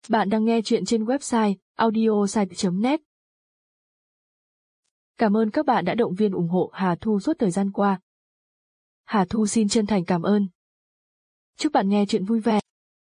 Bạn đang nghe chuyện trên website audiosite.net. Cảm ơn các bạn đã động viên ủng hộ Hà Thu suốt thời gian qua. Hà Thu xin chân thành cảm ơn. Chúc bạn nghe chuyện vui vẻ.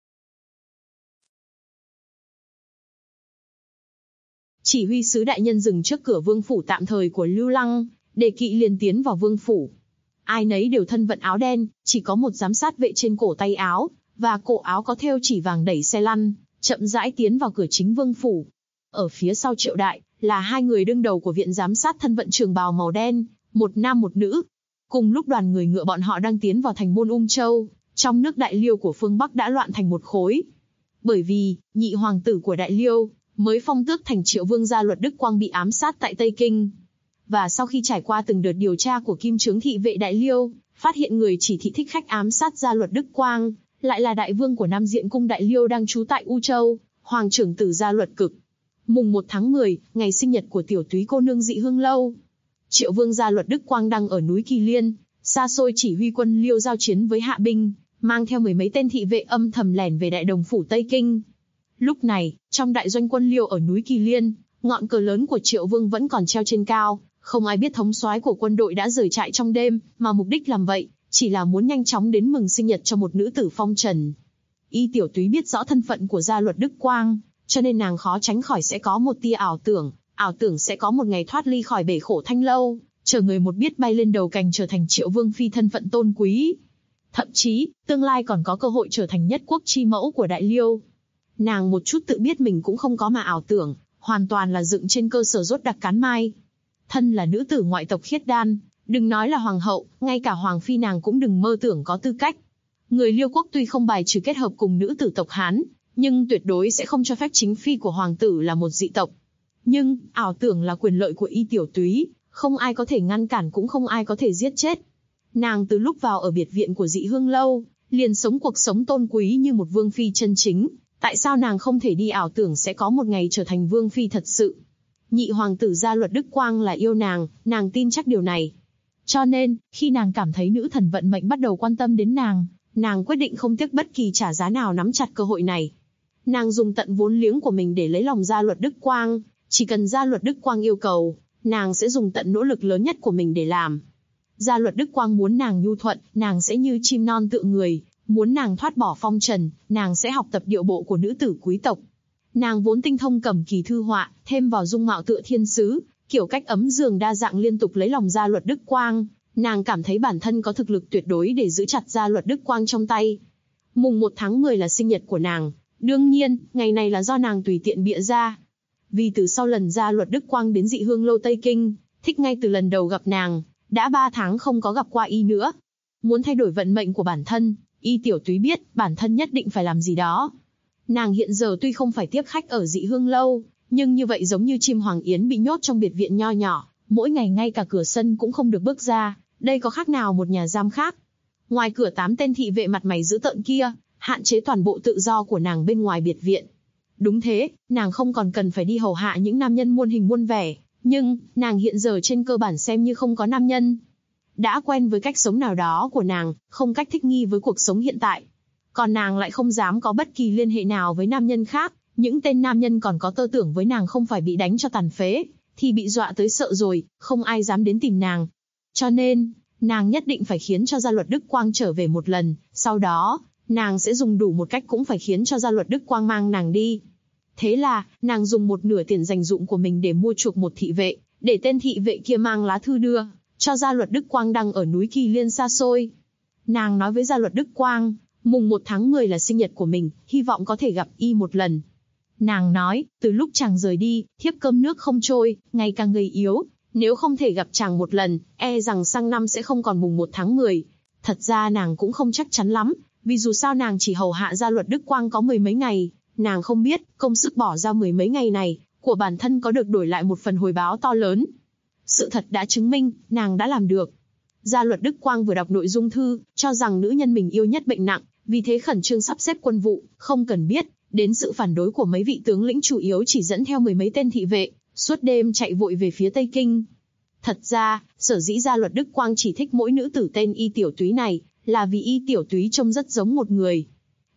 Chỉ huy sứ đại nhân dừng trước cửa vương phủ tạm thời của Lưu Lăng, đề kỵ liền tiến vào vương phủ. Ai nấy đều thân vận áo đen, chỉ có một giám sát vệ trên cổ tay áo, và cổ áo có thêu chỉ vàng đẩy xe lăn, chậm rãi tiến vào cửa chính vương phủ. Ở phía sau Triệu Đại, là hai người đương đầu của viện giám sát thân vận trường bào màu đen, một nam một nữ. Cùng lúc đoàn người ngựa bọn họ đang tiến vào thành môn Ung Châu, trong nước Đại Liêu của phương Bắc đã loạn thành một khối. Bởi vì, nhị hoàng tử của Đại Liêu, mới phong tước thành Triệu Vương gia Luật Đức Quang bị ám sát tại Tây Kinh. Và sau khi trải qua từng đợt điều tra của Kim Chướng thị vệ Đại Liêu, phát hiện người chỉ thị thích khách ám sát gia Luật Đức Quang, lại là đại vương của Nam Diện cung Đại Liêu đang trú tại U Châu, hoàng trưởng tử gia Luật Cực. Mùng 1 tháng 10, ngày sinh nhật của tiểu túy cô nương Dị Hương Lâu. Triệu Vương gia Luật Đức Quang đang ở núi Kỳ Liên, xa xôi chỉ huy quân Liêu giao chiến với hạ binh, mang theo mười mấy tên thị vệ âm thầm lẻn về Đại Đồng phủ Tây Kinh. Lúc này, trong đại doanh quân Liêu ở núi Kỳ Liên, ngọn cờ lớn của Triệu Vương vẫn còn treo trên cao, không ai biết thống soái của quân đội đã rời trại trong đêm, mà mục đích làm vậy chỉ là muốn nhanh chóng đến mừng sinh nhật cho một nữ tử phong trần. Y tiểu túy biết rõ thân phận của gia Luật Đức Quang, cho nên nàng khó tránh khỏi sẽ có một tia ảo tưởng sẽ có một ngày thoát ly khỏi bể khổ Thanh Lâu, chờ người một biết bay lên đầu cành trở thành Triệu Vương phi thân phận tôn quý. Thậm chí, tương lai còn có cơ hội trở thành nhất quốc chi mẫu của Đại Liêu. Nàng một chút tự biết mình cũng không có mà ảo tưởng, hoàn toàn là dựng trên cơ sở rốt đặc cán mai. Thân là nữ tử ngoại tộc khiết đan, đừng nói là hoàng hậu, ngay cả hoàng phi nàng cũng đừng mơ tưởng có tư cách. Người Liêu quốc tuy không bài trừ kết hợp cùng nữ tử tộc Hán, nhưng tuyệt đối sẽ không cho phép chính phi của hoàng tử là một dị tộc. Nhưng, ảo tưởng là quyền lợi của Y tiểu túy, không ai có thể ngăn cản cũng không ai có thể giết chết. Nàng từ lúc vào ở biệt viện của Dị Hương Lâu, liền sống cuộc sống tôn quý như một vương phi chân chính. Tại sao nàng không thể đi ảo tưởng sẽ có một ngày trở thành vương phi thật sự? Nhị hoàng tử gia Luật Đức Quang là yêu nàng tin chắc điều này. Cho nên, khi nàng cảm thấy nữ thần vận mệnh bắt đầu quan tâm đến nàng quyết định không tiếc bất kỳ trả giá nào nắm chặt cơ hội này. Nàng dùng tận vốn liếng của mình để lấy lòng gia Luật Đức Quang, chỉ cần gia Luật Đức Quang yêu cầu, nàng sẽ dùng tận nỗ lực lớn nhất của mình để làm. Gia Luật Đức Quang muốn nàng nhu thuận, nàng sẽ như chim non tựa người, muốn nàng thoát bỏ phong trần, nàng sẽ học tập điệu bộ của nữ tử quý tộc. Nàng vốn tinh thông cầm kỳ thư họa, thêm vào dung mạo tựa thiên sứ, kiểu cách ấm giường đa dạng liên tục lấy lòng gia Luật Đức Quang, nàng cảm thấy bản thân có thực lực tuyệt đối để giữ chặt gia Luật Đức Quang trong tay. Mùng 1 tháng 10 là sinh nhật của nàng, đương nhiên, ngày này là do nàng tùy tiện bịa ra. Vì từ sau lần gia Luật Đức Quang đến Dị Hương Lâu Tây Kinh, thích ngay từ lần đầu gặp nàng, đã 3 tháng không có gặp qua y nữa. Muốn thay đổi vận mệnh của bản thân, Y tiểu túy biết bản thân nhất định phải làm gì đó. Nàng hiện giờ tuy không phải tiếp khách ở Dị Hương Lâu, nhưng như vậy giống như chim hoàng yến bị nhốt trong biệt viện nho nhỏ, mỗi ngày ngay cả cửa sân cũng không được bước ra, đây có khác nào một nhà giam khác. Ngoài cửa 8 tên thị vệ mặt mày dữ tợn kia, hạn chế toàn bộ tự do của nàng bên ngoài biệt viện. Đúng thế, nàng không còn cần phải đi hầu hạ những nam nhân muôn hình muôn vẻ, nhưng, nàng hiện giờ trên cơ bản xem như không có nam nhân. Đã quen với cách sống nào đó của nàng, không cách thích nghi với cuộc sống hiện tại. Còn nàng lại không dám có bất kỳ liên hệ nào với nam nhân khác, những tên nam nhân còn có tơ tưởng với nàng không phải bị đánh cho tàn phế, thì bị dọa tới sợ rồi, không ai dám đến tìm nàng. Cho nên, nàng nhất định phải khiến cho gia Luật Đức Quang trở về một lần, sau đó, nàng sẽ dùng đủ một cách cũng phải khiến cho gia Luật Đức Quang mang nàng đi. Thế là, nàng dùng một nửa tiền dành dụm của mình để mua chuộc một thị vệ, để tên thị vệ kia mang lá thư đưa cho gia Luật Đức Quang đang ở núi Kỳ Liên xa xôi. Nàng nói với gia Luật Đức Quang, mùng 1 tháng 10 là sinh nhật của mình, hy vọng có thể gặp y một lần. Nàng nói, từ lúc chàng rời đi, thiếp cơm nước không trôi, ngày càng gầy yếu, nếu không thể gặp chàng một lần, e rằng sang năm sẽ không còn mùng 1 tháng 10. Thật ra nàng cũng không chắc chắn lắm, vì dù sao nàng chỉ hầu hạ gia Luật Đức Quang có mười mấy ngày, nàng không biết, công sức bỏ ra mười mấy ngày này, của bản thân có được đổi lại một phần hồi báo to lớn. Sự thật đã chứng minh, nàng đã làm được. Gia Luật Đức Quang vừa đọc nội dung thư, cho rằng nữ nhân mình yêu nhất bệnh nặng, vì thế khẩn trương sắp xếp quân vụ, không cần biết đến sự phản đối của mấy vị tướng lĩnh chủ yếu chỉ dẫn theo mười mấy tên thị vệ, suốt đêm chạy vội về phía Tây Kinh. Thật ra, sở dĩ gia Luật Đức Quang chỉ thích mỗi nữ tử tên Y tiểu túy này, là vì Y tiểu túy trông rất giống một người.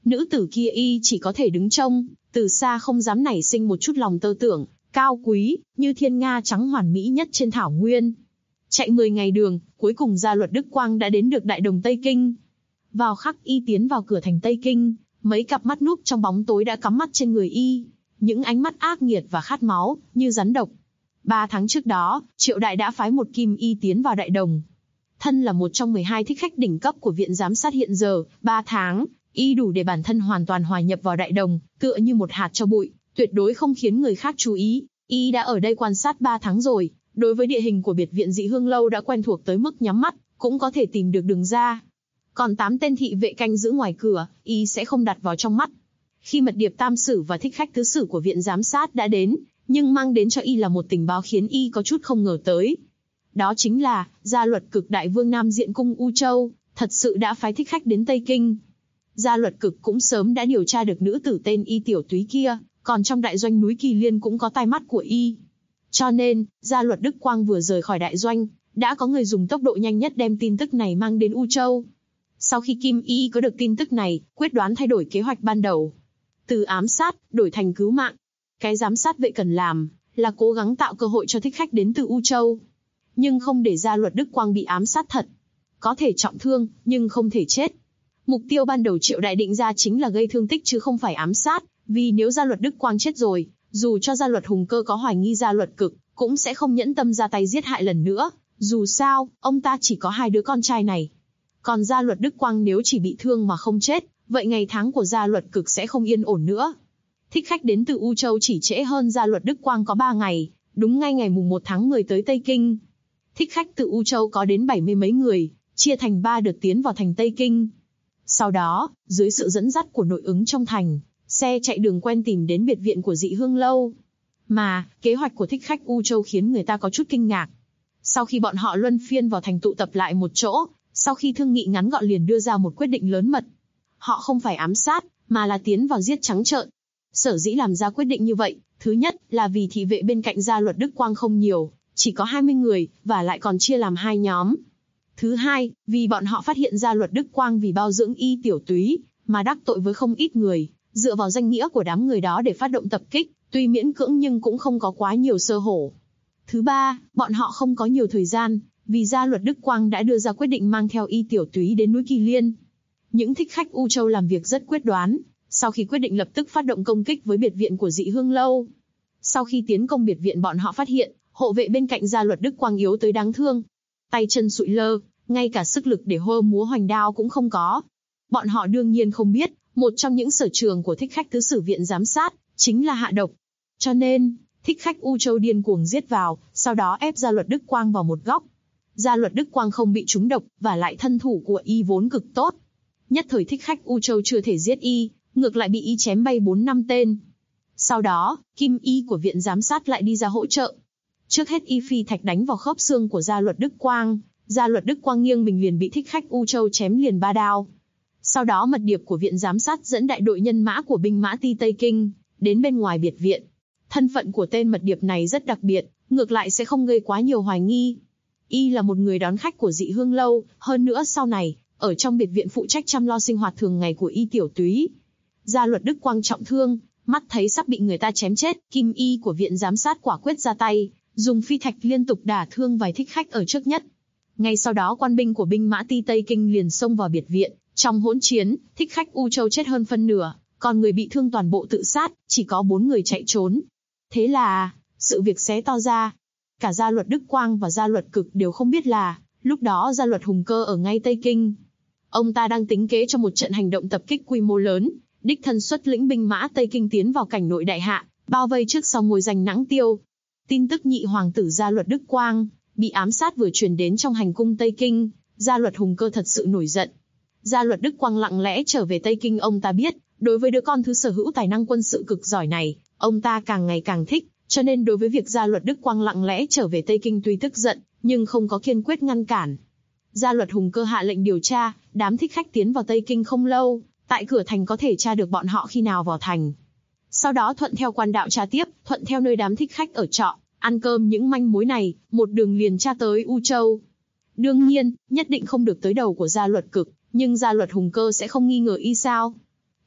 Nữ tử kia y chỉ có thể đứng trông, từ xa không dám nảy sinh một chút lòng tơ tưởng, cao quý, như thiên nga trắng hoàn mỹ nhất trên thảo nguyên. Chạy 10 ngày đường, cuối cùng Gia Luật Đức Quang đã đến được Đại Đồng Tây Kinh. Vào khắc y tiến vào cửa thành Tây Kinh, mấy cặp mắt núp trong bóng tối đã cắm mắt trên người y, những ánh mắt ác nghiệt và khát máu, như rắn độc. 3 tháng trước đó, Triệu Đại đã phái một kim y tiến vào Đại Đồng. Thân là một trong 12 thích khách đỉnh cấp của viện giám sát hiện giờ, 3 tháng, y đủ để bản thân hoàn toàn hòa nhập vào Đại Đồng, tựa như một hạt tro bụi, tuyệt đối không khiến người khác chú ý. Y đã ở đây quan sát 3 tháng rồi, đối với địa hình của biệt viện Dị Hương Lâu đã quen thuộc tới mức nhắm mắt cũng có thể tìm được đường ra. Còn 8 tên thị vệ canh giữ ngoài cửa, y sẽ không đặt vào trong mắt. Khi mật điệp tam sử và thích khách tứ sử của viện giám sát đã đến, nhưng mang đến cho y là một tình báo khiến y có chút không ngờ tới. Đó chính là, Gia Luật Cực Đại Vương Nam Diện Cung U Châu, thật sự đã phái thích khách đến Tây Kinh. Gia Luật Cực cũng sớm đã điều tra được nữ tử tên Y Tiểu Túy kia, còn trong đại doanh núi Kỳ Liên cũng có tai mắt của y. Cho nên, Gia Luật Đức Quang vừa rời khỏi đại doanh, đã có người dùng tốc độ nhanh nhất đem tin tức này mang đến U Châu. Sau khi Kim Y có được tin tức này, quyết đoán thay đổi kế hoạch ban đầu. Từ ám sát, đổi thành cứu mạng. Cái giám sát vệ cần làm, là cố gắng tạo cơ hội cho thích khách đến từ U Châu. Nhưng không để Gia Luật Đức Quang bị ám sát thật. Có thể trọng thương, nhưng không thể chết. Mục tiêu ban đầu Triệu Đại định ra chính là gây thương tích chứ không phải ám sát, vì nếu Gia Luật Đức Quang chết rồi, dù cho Gia Luật Hùng Cơ có hoài nghi Gia Luật Cực, cũng sẽ không nhẫn tâm ra tay giết hại lần nữa. Dù sao, ông ta chỉ có 2 đứa con trai này. Còn Gia Luật Đức Quang nếu chỉ bị thương mà không chết, vậy ngày tháng của Gia Luật Cực sẽ không yên ổn nữa. Thích khách đến từ U Châu chỉ trễ hơn Gia Luật Đức Quang có 3 ngày, đúng ngay ngày mùng 1 tháng 10 tới Tây Kinh. Thích khách từ U Châu có đến 70 mấy người, chia thành 3 đợt tiến vào thành Tây Kinh. Sau đó, dưới sự dẫn dắt của nội ứng trong thành, xe chạy đường quen tìm đến biệt viện của Dị Hương Lâu. Mà, kế hoạch của thích khách U Châu khiến người ta có chút kinh ngạc. Sau khi bọn họ luân phiên vào thành tụ tập lại một chỗ, sau khi thương nghị ngắn gọn liền đưa ra một quyết định lớn mật. Họ không phải ám sát, mà là tiến vào giết trắng trợn. Sở dĩ làm ra quyết định như vậy, thứ nhất là vì thị vệ bên cạnh Gia Luật Đức Quang không nhiều, chỉ có 20 người, và lại còn chia làm 2 nhóm. Thứ hai, vì bọn họ phát hiện Gia Luật Đức Quang vì bao dưỡng Y Tiểu Túy, mà đắc tội với không ít người, dựa vào danh nghĩa của đám người đó để phát động tập kích, tuy miễn cưỡng nhưng cũng không có quá nhiều sơ hở. Thứ ba, bọn họ không có nhiều thời gian, vì Gia Luật Đức Quang đã đưa ra quyết định mang theo Y Tiểu Túy đến núi Kỳ Liên. Những thích khách U Châu làm việc rất quyết đoán, sau khi quyết định lập tức phát động công kích với biệt viện của Dị Hương Lâu. Sau khi tiến công biệt viện bọn họ phát hiện, hộ vệ bên cạnh Gia Luật Đức Quang yếu tới đáng thương. Tay chân sụi lơ, ngay cả sức lực để hơ múa hoành đao cũng không có. Bọn họ đương nhiên không biết, một trong những sở trường của thích khách tứ sử viện giám sát, chính là hạ độc. Cho nên, thích khách U Châu điên cuồng giết vào, sau đó ép Gia Luật Đức Quang vào một góc. Gia Luật Đức Quang không bị trúng độc, và lại thân thủ của y vốn cực tốt. Nhất thời thích khách U Châu chưa thể giết y, ngược lại bị y chém bay 4-5 tên. Sau đó, kim y của viện giám sát lại đi ra hỗ trợ. Trước hết y phi thạch đánh vào khớp xương của Gia Luật Đức Quang, Gia Luật Đức Quang nghiêng mình liền bị thích khách U Châu chém liền 3 đao. Sau đó mật điệp của viện giám sát dẫn đại đội nhân mã của binh mã ti Tây Kinh, đến bên ngoài biệt viện. Thân phận của tên mật điệp này rất đặc biệt, ngược lại sẽ không gây quá nhiều hoài nghi. Y là một người đón khách của Dị Hương Lâu, hơn nữa sau này, ở trong biệt viện phụ trách chăm lo sinh hoạt thường ngày của Y Tiểu Túy. Gia Luật Đức Quang trọng thương, mắt thấy sắp bị người ta chém chết, kim y của viện giám sát quả quyết ra tay, dùng phi thạch liên tục đả thương vài thích khách ở trước nhất. Ngay sau đó quan binh của binh mã ti Tây Kinh liền xông vào biệt viện, trong hỗn chiến, thích khách U Châu chết hơn phân nửa, còn người bị thương toàn bộ tự sát, chỉ có 4 người chạy trốn. Thế là, sự việc xé to ra. Cả Gia Luật Đức Quang và Gia Luật Cực đều không biết là, lúc đó Gia Luật Hùng Cơ ở ngay Tây Kinh. Ông ta đang tính kế cho một trận hành động tập kích quy mô lớn, đích thân xuất lĩnh binh mã Tây Kinh tiến vào cảnh nội đại hạ, bao vây trước sau ngôi giành Nãng Tiêu. Tin tức nhị hoàng tử Gia Luật Đức Quang bị ám sát vừa truyền đến trong hành cung Tây Kinh, Gia Luật Hùng Cơ thật sự nổi giận. Gia Luật Đức Quang lặng lẽ trở về Tây Kinh, ông ta biết, đối với đứa con thứ sở hữu tài năng quân sự cực giỏi này, ông ta càng ngày càng thích, cho nên đối với việc Gia Luật Đức Quang lặng lẽ trở về Tây Kinh tuy tức giận, nhưng không có kiên quyết ngăn cản. Gia Luật Hùng Cơ hạ lệnh điều tra, đám thích khách tiến vào Tây Kinh không lâu, tại cửa thành có thể tra được bọn họ khi nào vào thành. Sau đó thuận theo quan đạo tra tiếp, thuận theo nơi đám thích khách ở trọ, ăn cơm những manh mối này, một đường liền tra tới U Châu. Đương nhiên, nhất định không được tới đầu của Gia Luật Cực, nhưng Gia Luật Hùng Cơ sẽ không nghi ngờ y sao?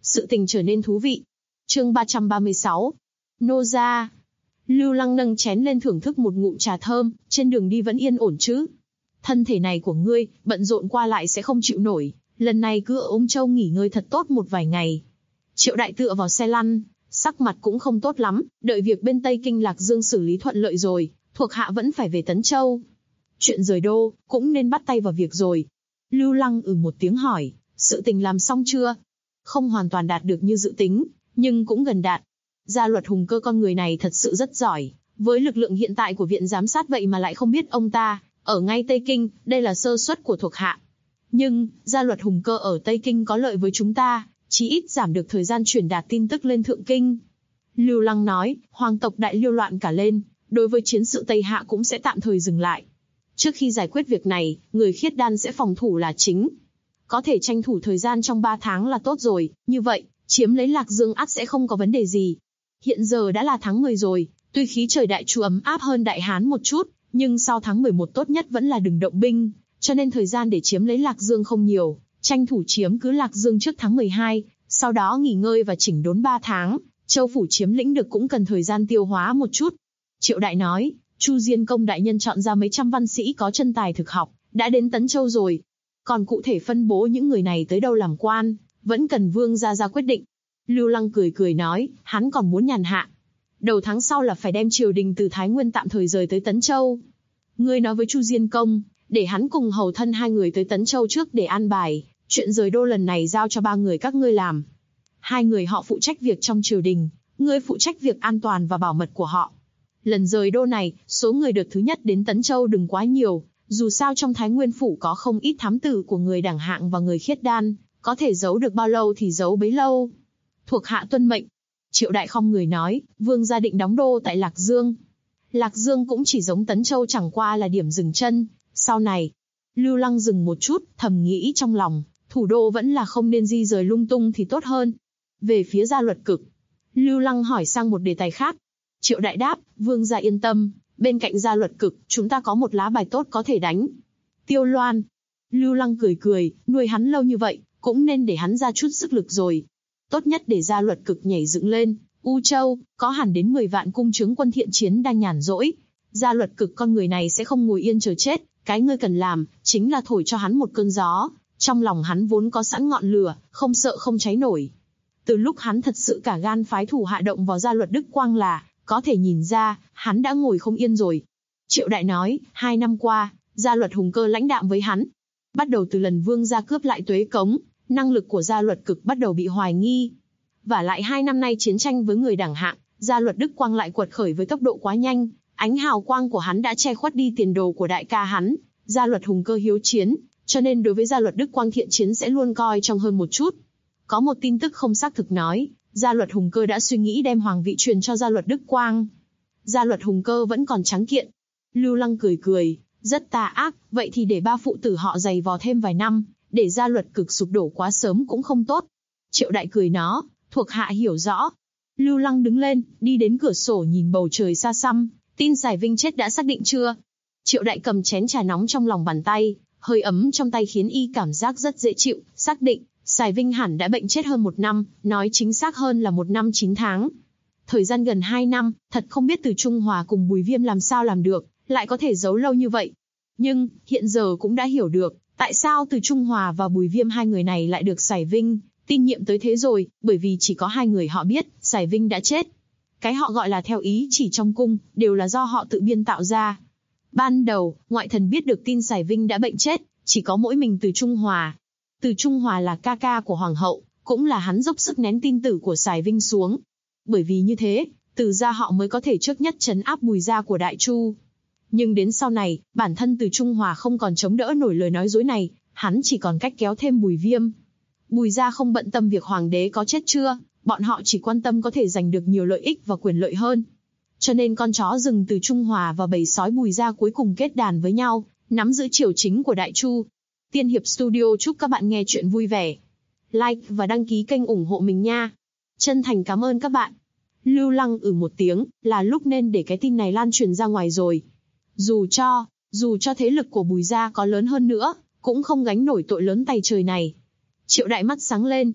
Sự tình trở nên thú vị. Chương 336. Nô gia. Lưu Lăng nâng chén lên thưởng thức một ngụm trà thơm, trên đường đi vẫn yên ổn chứ? Thân thể này của ngươi, bận rộn qua lại sẽ không chịu nổi, lần này cứ ở Ung Châu nghỉ ngơi thật tốt một vài ngày. Triệu Đại tựa vào xe lăn, sắc mặt cũng không tốt lắm, đợi việc bên Tây Kinh Lạc Dương xử lý thuận lợi rồi, thuộc hạ vẫn phải về Tấn Châu. Chuyện rời đô, cũng nên bắt tay vào việc rồi. Lưu Lăng một tiếng hỏi, sự tình làm xong chưa? Không hoàn toàn đạt được như dự tính, nhưng cũng gần đạt. Gia Luật Hùng Cơ con người này thật sự rất giỏi, với lực lượng hiện tại của viện giám sát vậy mà lại không biết ông ta ở ngay Tây Kinh, đây là sơ suất của thuộc hạ. Nhưng, Gia Luật Hùng Cơ ở Tây Kinh có lợi với chúng ta, chí ít giảm được thời gian truyền đạt tin tức lên Thượng Kinh. Lưu Lăng nói, hoàng tộc đại Liêu loạn cả lên, đối với chiến sự Tây Hạ cũng sẽ tạm thời dừng lại. Trước khi giải quyết việc này, người khiết đan sẽ phòng thủ là chính. Có thể tranh thủ thời gian trong 3 tháng là tốt rồi, như vậy, chiếm lấy Lạc Dương ắt sẽ không có vấn đề gì. Hiện giờ đã là tháng 10 rồi, tuy khí trời Đại Chu ấm áp hơn Đại Hán một chút, nhưng sau tháng 11 tốt nhất vẫn là đừng động binh, cho nên thời gian để chiếm lấy Lạc Dương không nhiều, tranh thủ chiếm cứ Lạc Dương trước tháng 12, sau đó nghỉ ngơi và chỉnh đốn 3 tháng, Châu phủ chiếm lĩnh được cũng cần thời gian tiêu hóa một chút. Triệu Đại nói, Chu Diên Công đại nhân chọn ra mấy trăm văn sĩ có chân tài thực học, đã đến Tấn Châu rồi. Còn cụ thể phân bố những người này tới đâu làm quan, vẫn cần vương gia ra quyết định. Lưu Lăng cười cười nói, hắn còn muốn nhàn hạ. Đầu tháng sau là phải đem triều đình từ Thái Nguyên tạm thời rời tới Tấn Châu. Ngươi nói với Chu Diên Công, để hắn cùng hầu thân 2 người tới Tấn Châu trước để an bài, chuyện rời đô lần này giao cho 3 người các ngươi làm. 2 người họ phụ trách việc trong triều đình, ngươi phụ trách việc an toàn và bảo mật của họ. Lần rời đô này, số người đợt thứ nhất đến Tấn Châu đừng quá nhiều, dù sao trong Thái Nguyên phủ có không ít thám tử của người đẳng hạng và người khiết đan, có thể giấu được bao lâu thì giấu bấy lâu. Thuộc hạ tuân mệnh. Triệu Đại không người nói, vương gia định đóng đô tại Lạc Dương. Lạc Dương cũng chỉ giống Tấn Châu chẳng qua là điểm dừng chân, sau này. Lưu Lăng dừng một chút, thầm nghĩ trong lòng, thủ đô vẫn là không nên di rời lung tung thì tốt hơn. Về phía Gia Luật Cực, Lưu Lăng hỏi sang một đề tài khác. Triệu Đại đáp, vương gia yên tâm, bên cạnh Gia Luật Cực, chúng ta có một lá bài tốt có thể đánh. Tiêu Loan. Lưu Lăng cười cười, nuôi hắn lâu như vậy, cũng nên để hắn ra chút sức lực rồi. Tốt nhất để Gia Luật Cực nhảy dựng lên. U Châu, có hẳn đến 10 vạn cung chướng quân thiện chiến đang nhàn rỗi. Gia Luật Cực con người này sẽ không ngồi yên chờ chết, cái ngươi cần làm, chính là thổi cho hắn một cơn gió. Trong lòng hắn vốn có sẵn ngọn lửa, không sợ không cháy nổi. Từ lúc hắn thật sự cả gan phái thủ hạ động vào Gia Luật Đức Quang là, có thể nhìn ra, hắn đã ngồi không yên rồi. Triệu Đại nói, 2 năm qua, Gia Luật Hùng Cơ lãnh đạm với hắn. Bắt đầu từ lần vương gia cướp lại Tuế Cống, năng lực của Gia Luật Cực bắt đầu bị hoài nghi. Và lại 2 năm nay chiến tranh với người đẳng hạng, Gia Luật Đức Quang lại quật khởi với tốc độ quá nhanh, ánh hào quang của hắn đã che khuất đi tiền đồ của đại ca hắn. Gia Luật Hùng Cơ hiếu chiến, cho nên đối với Gia Luật Đức Quang thiện chiến sẽ luôn coi trọng hơn một chút. Có một tin tức không xác thực nói, Gia Luật Hùng Cơ đã suy nghĩ đem hoàng vị truyền cho Gia Luật Đức Quang. Gia Luật Hùng Cơ vẫn còn trắng kiện. Lưu Lăng cười cười, rất tà ác, vậy thì để 3 phụ tử họ giày vò thêm vài năm, để Gia Luật Cực sụp đổ quá sớm cũng không tốt. Triệu Đại cười nó, thuộc hạ hiểu rõ. Lưu Lăng đứng lên, đi đến cửa sổ nhìn bầu trời xa xăm, tin Sài Vinh chết đã xác định chưa? Triệu Đại cầm chén trà nóng trong lòng bàn tay, hơi ấm trong tay khiến y cảm giác rất dễ chịu, xác định, Sài Vinh hẳn đã bệnh chết hơn 1 năm, nói chính xác hơn là 1 năm 9 tháng. Thời gian gần 2 năm, thật không biết Từ Trung Hòa cùng Bùi Viêm làm sao làm được, lại có thể giấu lâu như vậy. Nhưng, hiện giờ cũng đã hiểu được, tại sao Từ Trung Hòa và Bùi Viêm 2 người này lại được Sài Vinh tin nhiệm tới thế rồi, bởi vì chỉ có 2 người họ biết, Sài Vinh đã chết. Cái họ gọi là theo ý chỉ trong cung, đều là do họ tự biên tạo ra. Ban đầu, ngoại thần biết được tin Sài Vinh đã bệnh chết, chỉ có mỗi mình Từ Trung Hòa. Từ Trung Hòa là ca ca của Hoàng hậu, cũng là hắn dốc sức nén tin tử của Sài Vinh xuống. Bởi vì như thế, Từ gia họ mới có thể trước nhất trấn áp Bùi gia của Đại Chu. Nhưng đến sau này, bản thân Từ Trung Hòa không còn chống đỡ nổi lời nói dối này, hắn chỉ còn cách kéo thêm Bùi Viêm. Bùi gia không bận tâm việc hoàng đế có chết chưa, bọn họ chỉ quan tâm có thể giành được nhiều lợi ích và quyền lợi hơn. Cho nên con chó rừng Từ Trung Hòa và bầy sói Bùi gia cuối cùng kết đàn với nhau, nắm giữ triều chính của Đại Chu. Tiên Hiệp Studio chúc các bạn nghe chuyện vui vẻ. Like và đăng ký kênh ủng hộ mình nha. Chân thành cảm ơn các bạn. Lưu Lăng một tiếng, là lúc nên để cái tin này lan truyền ra ngoài rồi. Dù cho thế lực của Bùi gia có lớn hơn nữa, cũng không gánh nổi tội lớn tày trời này. Triệu Đại mắt sáng lên.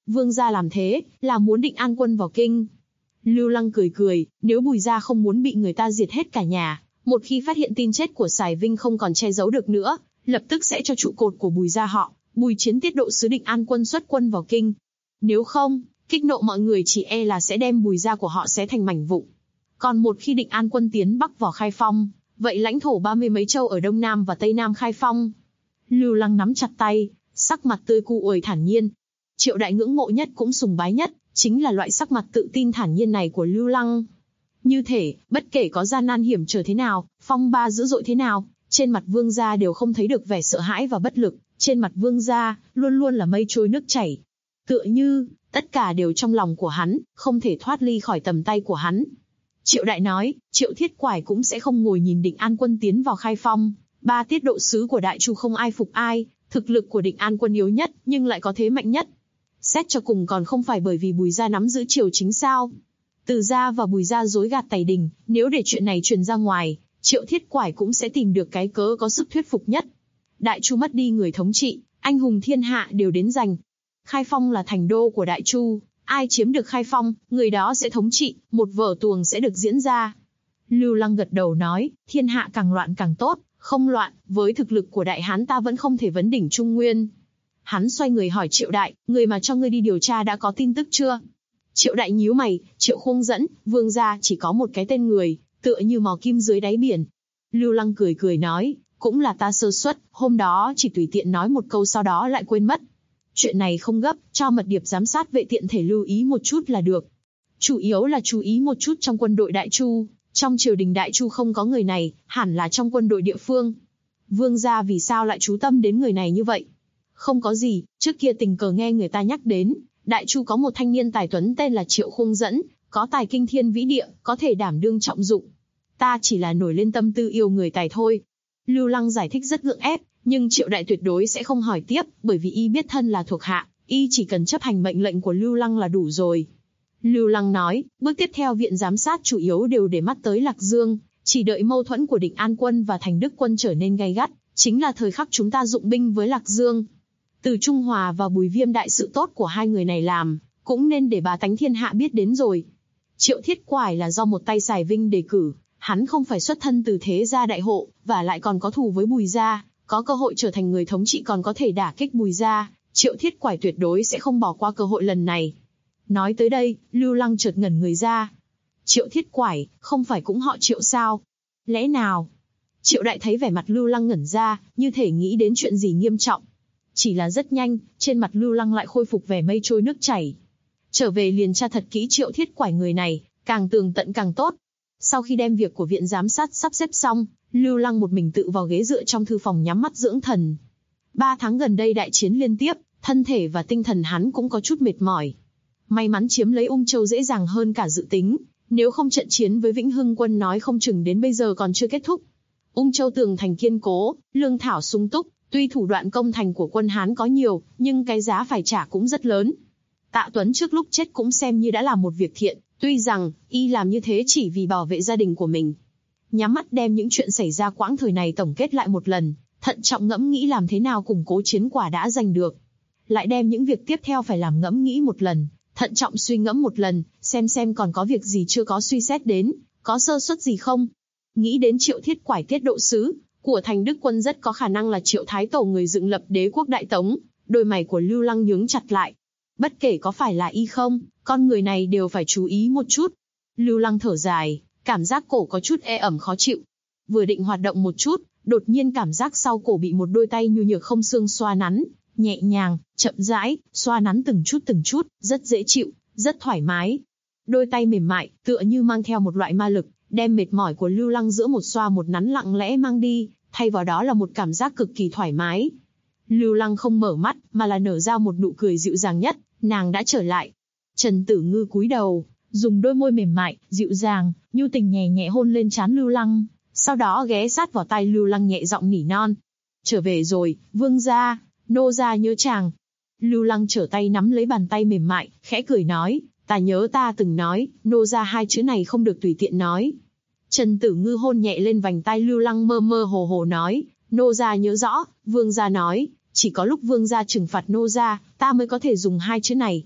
Vương gia làm thế, là muốn định an quân vào kinh. Lưu Lăng cười cười, nếu Bùi gia không muốn bị người ta diệt hết cả nhà, một khi phát hiện tin chết của Sài Vinh không còn che giấu được nữa, lập tức sẽ cho trụ cột của Bùi gia họ, Bùi Chiến tiết độ sứ định an quân xuất quân vào kinh. Nếu không, kích nộ mọi người chỉ e là sẽ đem Bùi gia của họ xé thành mảnh vụn. Còn một khi định an quân tiến Bắc vào Khai Phong, vậy lãnh thổ 30 mấy châu ở Đông Nam và Tây Nam Khai Phong. Lưu Lăng nắm chặt tay, sắc mặt tươi uầy thản nhiên. Triệu Đại ngưỡng mộ nhất cũng sùng bái nhất, chính là loại sắc mặt tự tin thản nhiên này của Lưu Lăng. Như thể, bất kể có gian nan hiểm trở thế nào, phong ba dữ dội thế nào, trên mặt Vương gia đều không thấy được vẻ sợ hãi và bất lực, trên mặt Vương gia, luôn luôn là mây trôi nước chảy. Tựa như, tất cả đều trong lòng của hắn, không thể thoát ly khỏi tầm tay của hắn. Triệu Đại nói, Triệu Thiết Quải cũng sẽ không ngồi nhìn Định An quân tiến vào Khai Phong, 3 tiết độ sứ của Đại Chu không ai phục ai, thực lực của Định An quân yếu nhất, nhưng lại có thế mạnh nhất. Xét cho cùng còn không phải bởi vì Bùi gia nắm giữ triều chính sao? Từ gia và Bùi gia dối gạt Tày Đình, nếu để chuyện này truyền ra ngoài, Triệu Thiết Quải cũng sẽ tìm được cái cớ có sức thuyết phục nhất. Đại Chu mất đi người thống trị, anh hùng thiên hạ đều đến giành. Khai Phong là thành đô của Đại Chu, ai chiếm được Khai Phong, người đó sẽ thống trị, một vở tuồng sẽ được diễn ra. Lưu Lăng gật đầu nói, thiên hạ càng loạn càng tốt, không loạn, với thực lực của Đại Hán ta vẫn không thể vấn đỉnh Trung Nguyên. Hắn xoay người hỏi Triệu Đại, người mà cho ngươi đi điều tra đã có tin tức chưa? Triệu Đại nhíu mày, Triệu Khung dẫn, Vương gia chỉ có một cái tên người, tựa như mò kim dưới đáy biển. Lưu Lăng cười cười nói, cũng là ta sơ suất, hôm đó chỉ tùy tiện nói một câu sau đó lại quên mất. Chuyện này không gấp, cho mật điệp giám sát vệ tiện thể lưu ý một chút là được. Chủ yếu là chú ý một chút trong quân đội Đại Chu, trong triều đình Đại Chu không có người này, hẳn là trong quân đội địa phương. Vương gia vì sao lại chú tâm đến người này như vậy? Không có gì, trước kia tình cờ nghe người ta nhắc đến, Đại Chu có một thanh niên tài tuấn tên là Triệu Khung dẫn, có tài kinh thiên vĩ địa, có thể đảm đương trọng dụng. Ta chỉ là nổi lên tâm tư yêu người tài thôi. Lưu Lăng giải thích rất gượng ép, nhưng Triệu Đại tuyệt đối sẽ không hỏi tiếp, bởi vì y biết thân là thuộc hạ, y chỉ cần chấp hành mệnh lệnh của Lưu Lăng là đủ rồi. Lưu Lăng nói, bước tiếp theo viện giám sát chủ yếu đều để mắt tới Lạc Dương, chỉ đợi mâu thuẫn của Định An quân và Thành Đức quân trở nên gay gắt, chính là thời khắc chúng ta dụng binh với Lạc Dương. Từ Trung Hòa và Bùi Viêm đại sự tốt của hai người này làm, cũng nên để bá tánh thiên hạ biết đến rồi. Triệu Thiết Quải là do một tay Sài Vinh đề cử, hắn không phải xuất thân từ thế gia đại hộ, và lại còn có thù với Bùi gia, có cơ hội trở thành người thống trị còn có thể đả kích Bùi gia, Triệu Thiết Quải tuyệt đối sẽ không bỏ qua cơ hội lần này. Nói tới đây, Lưu Lăng chợt ngẩn người ra. Triệu Thiết Quải, không phải cũng họ Triệu sao? Lẽ nào? Triệu Đại thấy vẻ mặt Lưu Lăng ngẩn ra, như thể nghĩ đến chuyện gì nghiêm trọng. Chỉ là rất nhanh, trên mặt Lưu Lăng lại khôi phục vẻ mây trôi nước chảy. Trở về liền tra thật kỹ Triệu Thiết Quải người này, càng tường tận càng tốt. Sau khi đem việc của viện giám sát sắp xếp xong, Lưu Lăng một mình tự vào ghế dựa trong thư phòng nhắm mắt dưỡng thần. 3 tháng gần đây đại chiến liên tiếp, thân thể và tinh thần hắn cũng có chút mệt mỏi. May mắn chiếm lấy Ung Châu dễ dàng hơn cả dự tính, nếu không trận chiến với Vĩnh Hưng quân nói không chừng đến bây giờ còn chưa kết thúc. Ung Châu tường thành kiên cố, lương thảo sung túc, tuy thủ đoạn công thành của quân Hán có nhiều, nhưng cái giá phải trả cũng rất lớn. Tạ Tuấn trước lúc chết cũng xem như đã làm một việc thiện, tuy rằng y làm như thế chỉ vì bảo vệ gia đình của mình. Nhắm mắt đem những chuyện xảy ra quãng thời này tổng kết lại một lần, thận trọng ngẫm nghĩ làm thế nào củng cố chiến quả đã giành được. Lại đem những việc tiếp theo phải làm ngẫm nghĩ một lần, thận trọng suy ngẫm một lần, xem còn có việc gì chưa có suy xét đến, có sơ suất gì không. Nghĩ đến Triệu Thiết Quải tiết độ sứ của Thành Đức quân rất có khả năng là Triệu Thái Tổ người dựng lập đế quốc Đại Tống, đôi mày của Lưu Lăng nhướng chặt lại. Bất kể có phải là y không, con người này đều phải chú ý một chút. Lưu Lăng thở dài, cảm giác cổ có chút ê ẩm khó chịu. Vừa định hoạt động một chút, đột nhiên cảm giác sau cổ bị một đôi tay nhu nhược không xương xoa nắn, nhẹ nhàng, chậm rãi, xoa nắn từng chút, rất dễ chịu, rất thoải mái. Đôi tay mềm mại, tựa như mang theo một loại ma lực, đem mệt mỏi của Lưu Lăng giữa một xoa một nắn lặng lẽ mang đi, thay vào đó là một cảm giác cực kỳ thoải mái. Lưu Lăng không mở mắt, mà là nở ra một nụ cười dịu dàng nhất, nàng đã trở lại. Trần Tử Ngư cúi đầu, dùng đôi môi mềm mại, dịu dàng, nhu tình nhẹ nhẹ hôn lên trán Lưu Lăng, sau đó ghé sát vào tai Lưu Lăng nhẹ giọng nỉ non. Trở về rồi, vương gia, nô gia nhớ chàng. Lưu Lăng trở tay nắm lấy bàn tay mềm mại, khẽ cười nói, ta nhớ ta từng nói, nô gia 2 chữ này không được tùy tiện nói. Trần Tử Ngư hôn nhẹ lên vành tai Lưu Lăng mơ mơ hồ hồ nói, nô gia nhớ rõ, vương gia nói, chỉ có lúc vương gia trừng phạt nô gia, ta mới có thể dùng 2 chữ này.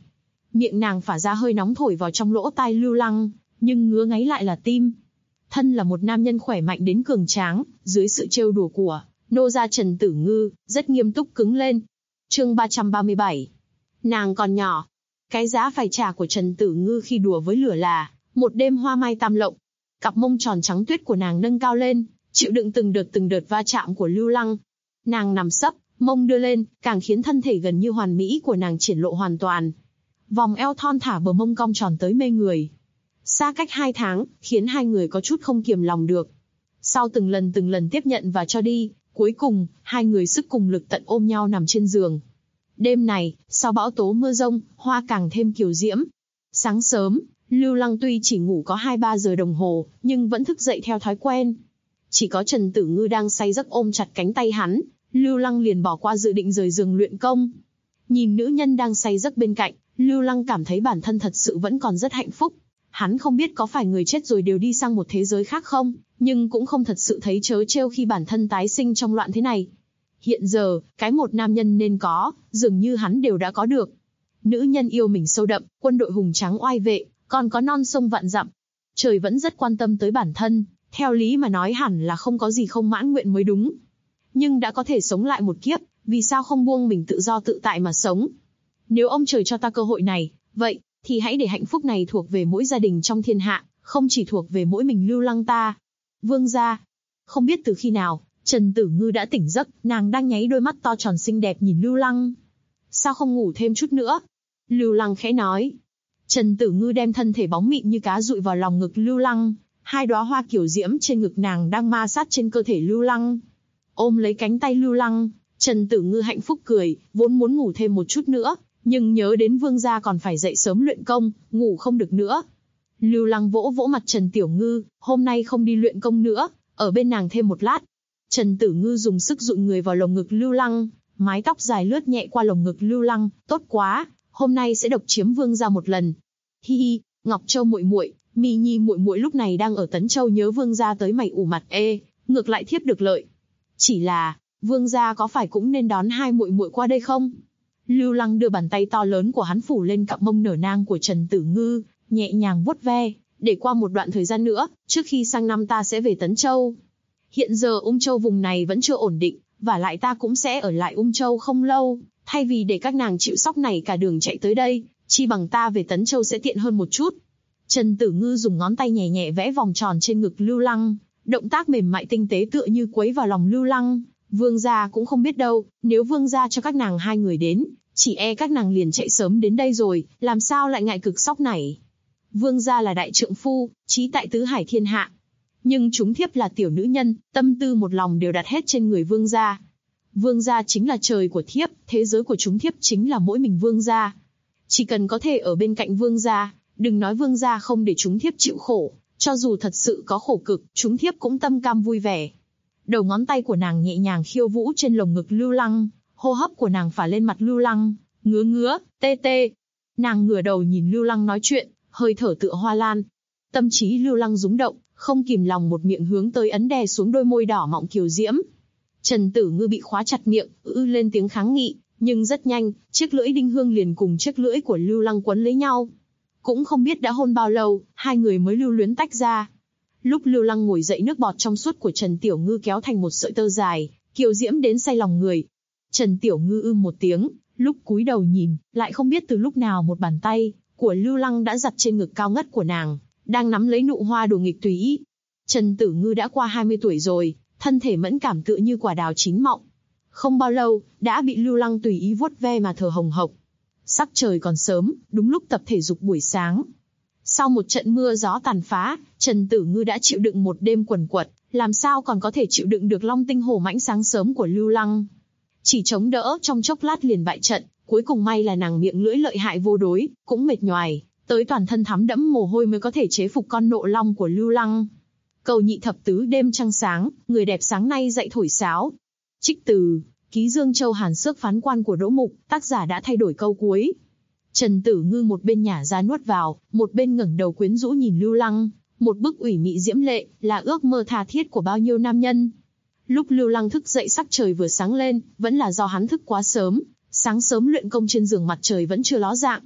Miệng nàng phả ra hơi nóng thổi vào trong lỗ tai Lưu Lăng, nhưng ngứa ngáy lại là tim. Thân là một nam nhân khỏe mạnh đến cường tráng, dưới sự trêu đùa của nô gia Trần Tử Ngư, rất nghiêm túc cứng lên. Chương 337. Nàng còn nhỏ. Cái giá phải trả của Trần Tử Ngư khi đùa với lửa là một đêm hoa mai tam lộng. Cặp mông tròn trắng tuyết của nàng nâng cao lên, chịu đựng từng đợt va chạm của Lưu Lăng. Nàng nằm sấp, mông đưa lên, càng khiến thân thể gần như hoàn mỹ của nàng triển lộ hoàn toàn. Vòng eo thon thả, bờ mông cong tròn tới mê người. Xa cách 2 tháng, khiến hai người có chút không kiềm lòng được. Sau từng lần tiếp nhận và cho đi, cuối cùng, hai người sức cùng lực tận ôm nhau nằm trên giường. Đêm này, sau bão tố mưa rông, hoa càng thêm kiều diễm. Sáng sớm, Lưu Lăng tuy chỉ ngủ có 2-3 giờ đồng hồ, nhưng vẫn thức dậy theo thói quen. Chỉ có Trần Tử Ngư đang say giấc ôm chặt cánh tay hắn, Lưu Lăng liền bỏ qua dự định rời giường luyện công. Nhìn nữ nhân đang say giấc bên cạnh, Lưu Lăng cảm thấy bản thân thật sự vẫn còn rất hạnh phúc. Hắn không biết có phải người chết rồi đều đi sang một thế giới khác không, nhưng cũng không thật sự thấy trớ trêu khi bản thân tái sinh trong loạn thế này. Hiện giờ, cái một nam nhân nên có, dường như hắn đều đã có được. Nữ nhân yêu mình sâu đậm, quân đội hùng tráng oai vệ, còn có non sông vạn dặm. Trời vẫn rất quan tâm tới bản thân, theo lý mà nói hẳn là không có gì không mãn nguyện mới đúng. Nhưng đã có thể sống lại một kiếp, vì sao không buông mình tự do tự tại mà sống? Nếu ông trời cho ta cơ hội này, vậy thì hãy để hạnh phúc này thuộc về mỗi gia đình trong thiên hạ, không chỉ thuộc về mỗi mình Lưu Lăng ta. Vương gia. Không biết từ khi nào, Trần Tử Ngư đã tỉnh giấc, nàng đang nháy đôi mắt to tròn xinh đẹp nhìn Lưu Lăng. Sao không ngủ thêm chút nữa? Lưu Lăng khẽ nói. Trần Tử Ngư đem thân thể bóng mịn như cá dụi vào lòng ngực Lưu Lăng, hai đóa hoa kiểu diễm trên ngực nàng đang ma sát trên cơ thể Lưu Lăng. Ôm lấy cánh tay Lưu Lăng, Trần Tử Ngư hạnh phúc cười, vốn muốn ngủ thêm một chút nữa, nhưng nhớ đến vương gia còn phải dậy sớm luyện công, ngủ không được nữa. Lưu Lăng vỗ vỗ mặt Trần Tiểu Ngư, hôm nay không đi luyện công nữa, ở bên nàng thêm một lát. Trần Tử Ngư dùng sức dụi người vào lồng ngực Lưu Lăng, mái tóc dài lướt nhẹ qua lồng ngực Lưu Lăng, tốt quá, hôm nay sẽ độc chiếm vương gia một lần. Hi hi, Ngọc Châu muội muội, Mi Nhi muội muội lúc này đang ở Tấn Châu nhớ vương gia tới mày ủ mặt ngược lại thiếp được lợi. Chỉ là, vương gia có phải cũng nên đón hai muội muội qua đây không? Lưu Lăng đưa bàn tay to lớn của hắn phủ lên cặp mông nở nang của Trần Tử Ngư, nhẹ nhàng vuốt ve, để qua một đoạn thời gian nữa, trước khi sang năm ta sẽ về Tấn Châu. Hiện giờ Ung Châu vùng này vẫn chưa ổn định, và lại ta cũng sẽ ở lại Ung Châu không lâu, thay vì để các nàng chịu sóc này cả đường chạy tới đây, chi bằng ta về Tấn Châu sẽ tiện hơn một chút. Trần Tử Ngư dùng ngón tay nhẹ nhẹ vẽ vòng tròn trên ngực Lưu Lăng, động tác mềm mại tinh tế tựa như quấy vào lòng Lưu Lăng. Vương gia cũng không biết đâu, nếu vương gia cho các nàng hai người đến, chỉ e các nàng liền chạy sớm đến đây rồi, làm sao lại ngại cực sóc này. Vương gia là đại trượng phu, trí tại tứ hải thiên hạ. Nhưng chúng thiếp là tiểu nữ nhân, tâm tư một lòng đều đặt hết trên người vương gia. Vương gia chính là trời của thiếp, thế giới của chúng thiếp chính là mỗi mình vương gia. Chỉ cần có thể ở bên cạnh vương gia, đừng nói vương gia không để chúng thiếp chịu khổ, cho dù thật sự có khổ cực, chúng thiếp cũng tâm cam vui vẻ. Đầu ngón tay của nàng nhẹ nhàng khiêu vũ trên lồng ngực Lưu Lăng, hô hấp của nàng phả lên mặt Lưu Lăng, ngứa ngứa, tê tê. Nàng ngửa đầu nhìn Lưu Lăng nói chuyện, hơi thở tựa hoa lan. Tâm trí Lưu Lăng rúng động, không kìm lòng một miệng hướng tới ấn đè xuống đôi môi đỏ mọng kiều diễm. Trần Tử Ngư bị khóa chặt miệng, lên tiếng kháng nghị, nhưng rất nhanh, chiếc lưỡi đinh hương liền cùng chiếc lưỡi của Lưu Lăng quấn lấy nhau. Cũng không biết đã hôn bao lâu, hai người mới lưu luyến tách ra. Lúc Lưu Lăng ngồi dậy, nước bọt trong suốt của Trần Tiểu Ngư kéo thành một sợi tơ dài, kiều diễm đến say lòng người. Trần Tiểu Ngư một tiếng, lúc cúi đầu nhìn, lại không biết từ lúc nào một bàn tay của Lưu Lăng đã giặt trên ngực cao ngất của nàng, đang nắm lấy nụ hoa đùa nghịch tùy ý. Trần Tử Ngư đã qua 20 tuổi rồi, thân thể mẫn cảm tựa như quả đào chín mọng. Không bao lâu, đã bị Lưu Lăng tùy ý vuốt ve mà thở hồng hộc. Sắc trời còn sớm, đúng lúc tập thể dục buổi sáng. Sau một trận mưa gió tàn phá, Trần Tử Ngư đã chịu đựng một đêm quần quật, làm sao còn có thể chịu đựng được long tinh hổ mãnh sáng sớm của Lưu Lăng. Chỉ chống đỡ trong chốc lát liền bại trận, cuối cùng may là nàng miệng lưỡi lợi hại vô đối, cũng mệt nhoài, tới toàn thân thắm đẫm mồ hôi mới có thể chế phục con nộ long của Lưu Lăng. Cầu nhị thập tứ đêm trăng sáng, người đẹp sáng nay dậy thổi sáo. Trích từ Ký Dương Châu Hàn Xước phán quan của Đỗ Mục, tác giả đã thay đổi câu cuối. Trần Tử Ngư một bên nhả ra nuốt vào, một bên ngẩng đầu quyến rũ nhìn Lưu Lăng, một bức ủy mị diễm lệ, là ước mơ tha thiết của bao nhiêu nam nhân. Lúc Lưu Lăng thức dậy sắc trời vừa sáng lên, vẫn là do hắn thức quá sớm, sáng sớm luyện công trên giường mặt trời vẫn chưa ló dạng.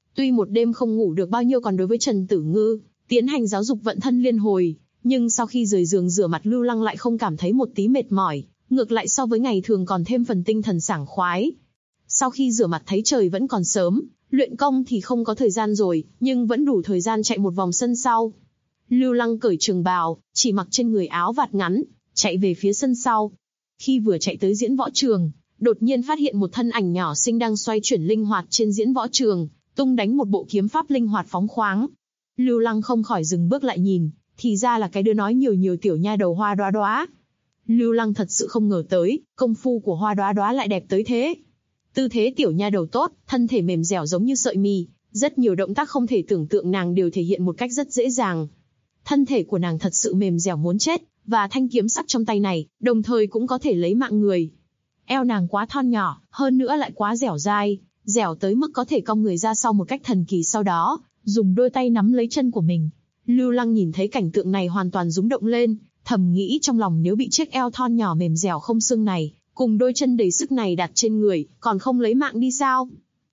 Tuy một đêm không ngủ được bao nhiêu còn đối với Trần Tử Ngư, tiến hành giáo dục vận thân liên hồi, nhưng sau khi rời giường rửa mặt Lưu Lăng lại không cảm thấy một tí mệt mỏi, ngược lại so với ngày thường còn thêm phần tinh thần sảng khoái. Sau khi rửa mặt thấy trời vẫn còn sớm, luyện công thì không có thời gian rồi, nhưng vẫn đủ thời gian chạy một vòng sân sau. Lưu Lăng cởi trường bào, chỉ mặc trên người áo vạt ngắn, chạy về phía sân sau. Khi vừa chạy tới diễn võ trường, đột nhiên phát hiện một thân ảnh nhỏ xinh đang xoay chuyển linh hoạt trên diễn võ trường, tung đánh một bộ kiếm pháp linh hoạt phóng khoáng. Lưu Lăng không khỏi dừng bước lại nhìn, thì ra là cái đứa nói nhiều tiểu nha đầu Hoa Đóa Đóa. Lưu Lăng thật sự không ngờ tới, công phu của Hoa Đóa Đóa lại đẹp tới thế. Tư thế tiểu nha đầu tốt, thân thể mềm dẻo giống như sợi mì, rất nhiều động tác không thể tưởng tượng nàng đều thể hiện một cách rất dễ dàng. Thân thể của nàng thật sự mềm dẻo muốn chết, và thanh kiếm sắc trong tay này, đồng thời cũng có thể lấy mạng người. Eo nàng quá thon nhỏ, hơn nữa lại quá dẻo dai, dẻo tới mức có thể cong người ra sau một cách thần kỳ, sau đó dùng đôi tay nắm lấy chân của mình. Lưu Lăng nhìn thấy cảnh tượng này hoàn toàn rung động lên, thầm nghĩ trong lòng nếu bị chiếc eo thon nhỏ mềm dẻo không xương này, cùng đôi chân đầy sức này đặt trên người, còn không lấy mạng đi sao?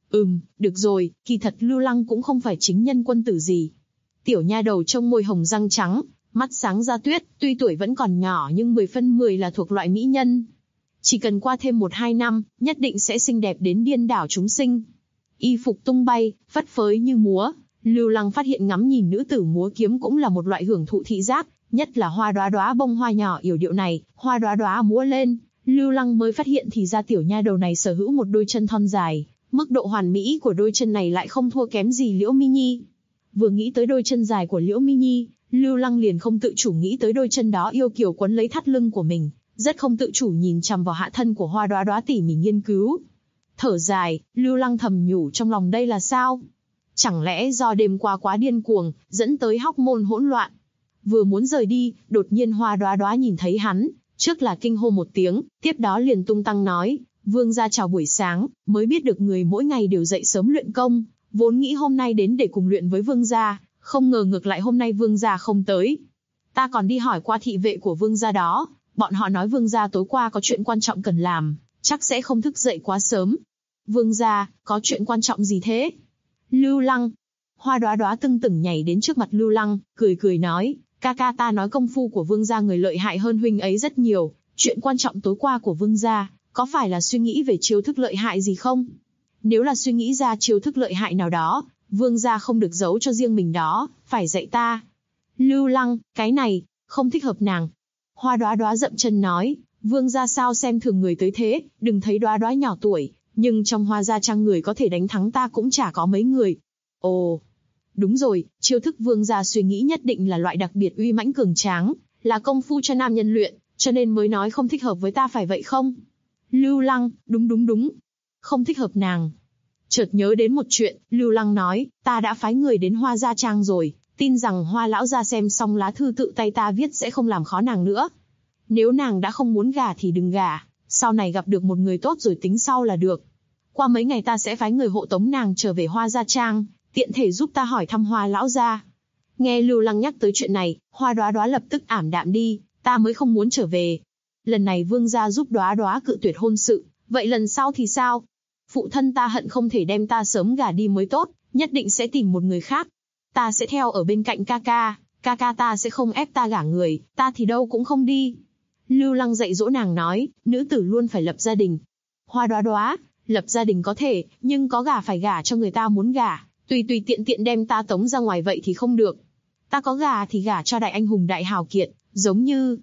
Được rồi, kỳ thật Lưu Lăng cũng không phải chính nhân quân tử gì. Tiểu nha đầu trông môi hồng răng trắng, mắt sáng ra tuyết, tuy tuổi vẫn còn nhỏ nhưng 10 phân 10 là thuộc loại mỹ nhân. Chỉ cần qua thêm 1-2 năm, nhất định sẽ xinh đẹp đến điên đảo chúng sinh. Y phục tung bay, phất phới như múa, Lưu Lăng phát hiện ngắm nhìn nữ tử múa kiếm cũng là một loại hưởng thụ thị giác, nhất là Hoa Đóa Đóa bông hoa nhỏ yểu điệu này, Hoa Đóa Đóa múa lên, Lưu Lăng mới phát hiện thì ra tiểu nha đầu này sở hữu một đôi chân thon dài, mức độ hoàn mỹ của đôi chân này lại không thua kém gì Liễu Mi Nhi. Vừa nghĩ tới đôi chân dài của Liễu Mi Nhi, Lưu Lăng liền không tự chủ nghĩ tới đôi chân đó yêu kiều quấn lấy thắt lưng của mình, rất không tự chủ nhìn chằm vào hạ thân của Hoa Đóa Đóa tỉ mỉ nghiên cứu. Thở dài, Lưu Lăng thầm nhủ trong lòng đây là sao? Chẳng lẽ do đêm qua quá điên cuồng, dẫn tới hóc môn hỗn loạn? Vừa muốn rời đi, đột nhiên Hoa Đóa Đóa nhìn thấy hắn, trước là kinh hô một tiếng, tiếp đó liền tung tăng nói, vương gia chào buổi sáng, mới biết được người mỗi ngày đều dậy sớm luyện công, vốn nghĩ hôm nay đến để cùng luyện với vương gia, không ngờ ngược lại hôm nay vương gia không tới. Ta còn đi hỏi qua thị vệ của vương gia đó, bọn họ nói vương gia tối qua có chuyện quan trọng cần làm, chắc sẽ không thức dậy quá sớm. Vương gia, có chuyện quan trọng gì thế? Lưu Lăng. Hoa Đóa Đóa tưng tửng nhảy đến trước mặt Lưu Lăng, cười nói, ca ca ta nói công phu của vương gia người lợi hại hơn huynh ấy rất nhiều, chuyện quan trọng tối qua của vương gia, có phải là suy nghĩ về chiêu thức lợi hại gì không? Nếu là suy nghĩ ra chiêu thức lợi hại nào đó, vương gia không được giấu cho riêng mình đó, phải dạy ta. Lưu Lăng, cái này, không thích hợp nàng. Hoa Đóa Đóa dậm chân nói, vương gia sao xem thường người tới thế, đừng thấy Đóa Đóa nhỏ tuổi, nhưng trong Hoa gia trang người có thể đánh thắng ta cũng chả có mấy người. Ồ, đúng rồi, chiêu thức vương gia suy nghĩ nhất định là loại đặc biệt uy mãnh cường tráng, là công phu cho nam nhân luyện, cho nên mới nói không thích hợp với ta phải vậy không? Lưu Lăng, đúng. Không thích hợp nàng. Chợt nhớ đến một chuyện, Lưu Lăng nói, ta đã phái người đến Hoa gia trang rồi, tin rằng Hoa lão gia xem xong lá thư tự tay ta viết sẽ không làm khó nàng nữa. Nếu nàng đã không muốn gả thì đừng gả, sau này gặp được một người tốt rồi tính sau là được. Qua mấy ngày ta sẽ phái người hộ tống nàng trở về Hoa gia trang, tiện thể giúp ta hỏi thăm Hoa lão gia. Nghe Lưu Lăng nhắc tới chuyện này, Hoa Đóa Đóa lập tức ảm đạm đi, ta mới không muốn trở về. Lần này vương gia giúp Đóa Đóa cự tuyệt hôn sự, vậy lần sau thì sao? Phụ thân ta hận không thể đem ta sớm gả đi mới tốt, nhất định sẽ tìm một người khác. Ta sẽ theo ở bên cạnh ca ca ta sẽ không ép ta gả người, ta thì đâu cũng không đi. Lưu Lăng dạy dỗ nàng nói, nữ tử luôn phải lập gia đình. Hoa Đóa Đóa, lập gia đình có thể, nhưng có gả phải gả cho người ta muốn gả, tùy tiện đem ta tống ra ngoài vậy thì không được. Ta có gả thì gả cho đại anh hùng đại hào kiệt, giống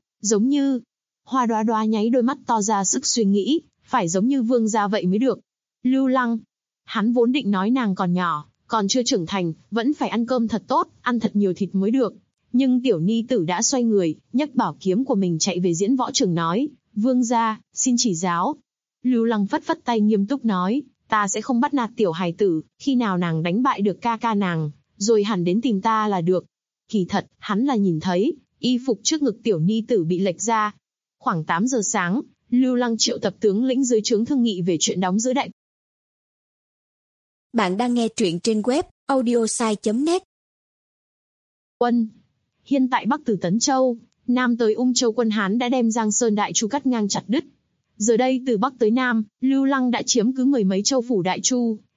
như. Hoa Đóa Đóa nháy đôi mắt to ra sức suy nghĩ, phải giống như vương gia vậy mới được. Lưu Lăng, hắn vốn định nói nàng còn nhỏ, còn chưa trưởng thành, vẫn phải ăn cơm thật tốt, ăn thật nhiều thịt mới được. Nhưng tiểu ni tử đã xoay người, nhấc bảo kiếm của mình chạy về diễn võ trường nói, vương gia, xin chỉ giáo. Lưu Lăng phất tay nghiêm túc nói, ta sẽ không bắt nạt tiểu hài tử, khi nào nàng đánh bại được ca ca nàng, rồi hẳn đến tìm ta là được. Kỳ thật, hắn là nhìn thấy, y phục trước ngực tiểu ni tử bị lệch ra. Khoảng 8 giờ sáng, Lưu Lăng triệu tập tướng lĩnh dưới trướng thương nghị về chuyện đóng giữ đại Bạn đang nghe truyện trên web audiosai.net. Quân. Hiện tại Bắc từ Tấn Châu, Nam tới Ung Châu quân Hán đã đem Giang Sơn Đại Chu cắt ngang chặt đứt. Giờ đây từ Bắc tới Nam, Lưu Lăng đã chiếm cứ 10 mấy châu phủ Đại Chu,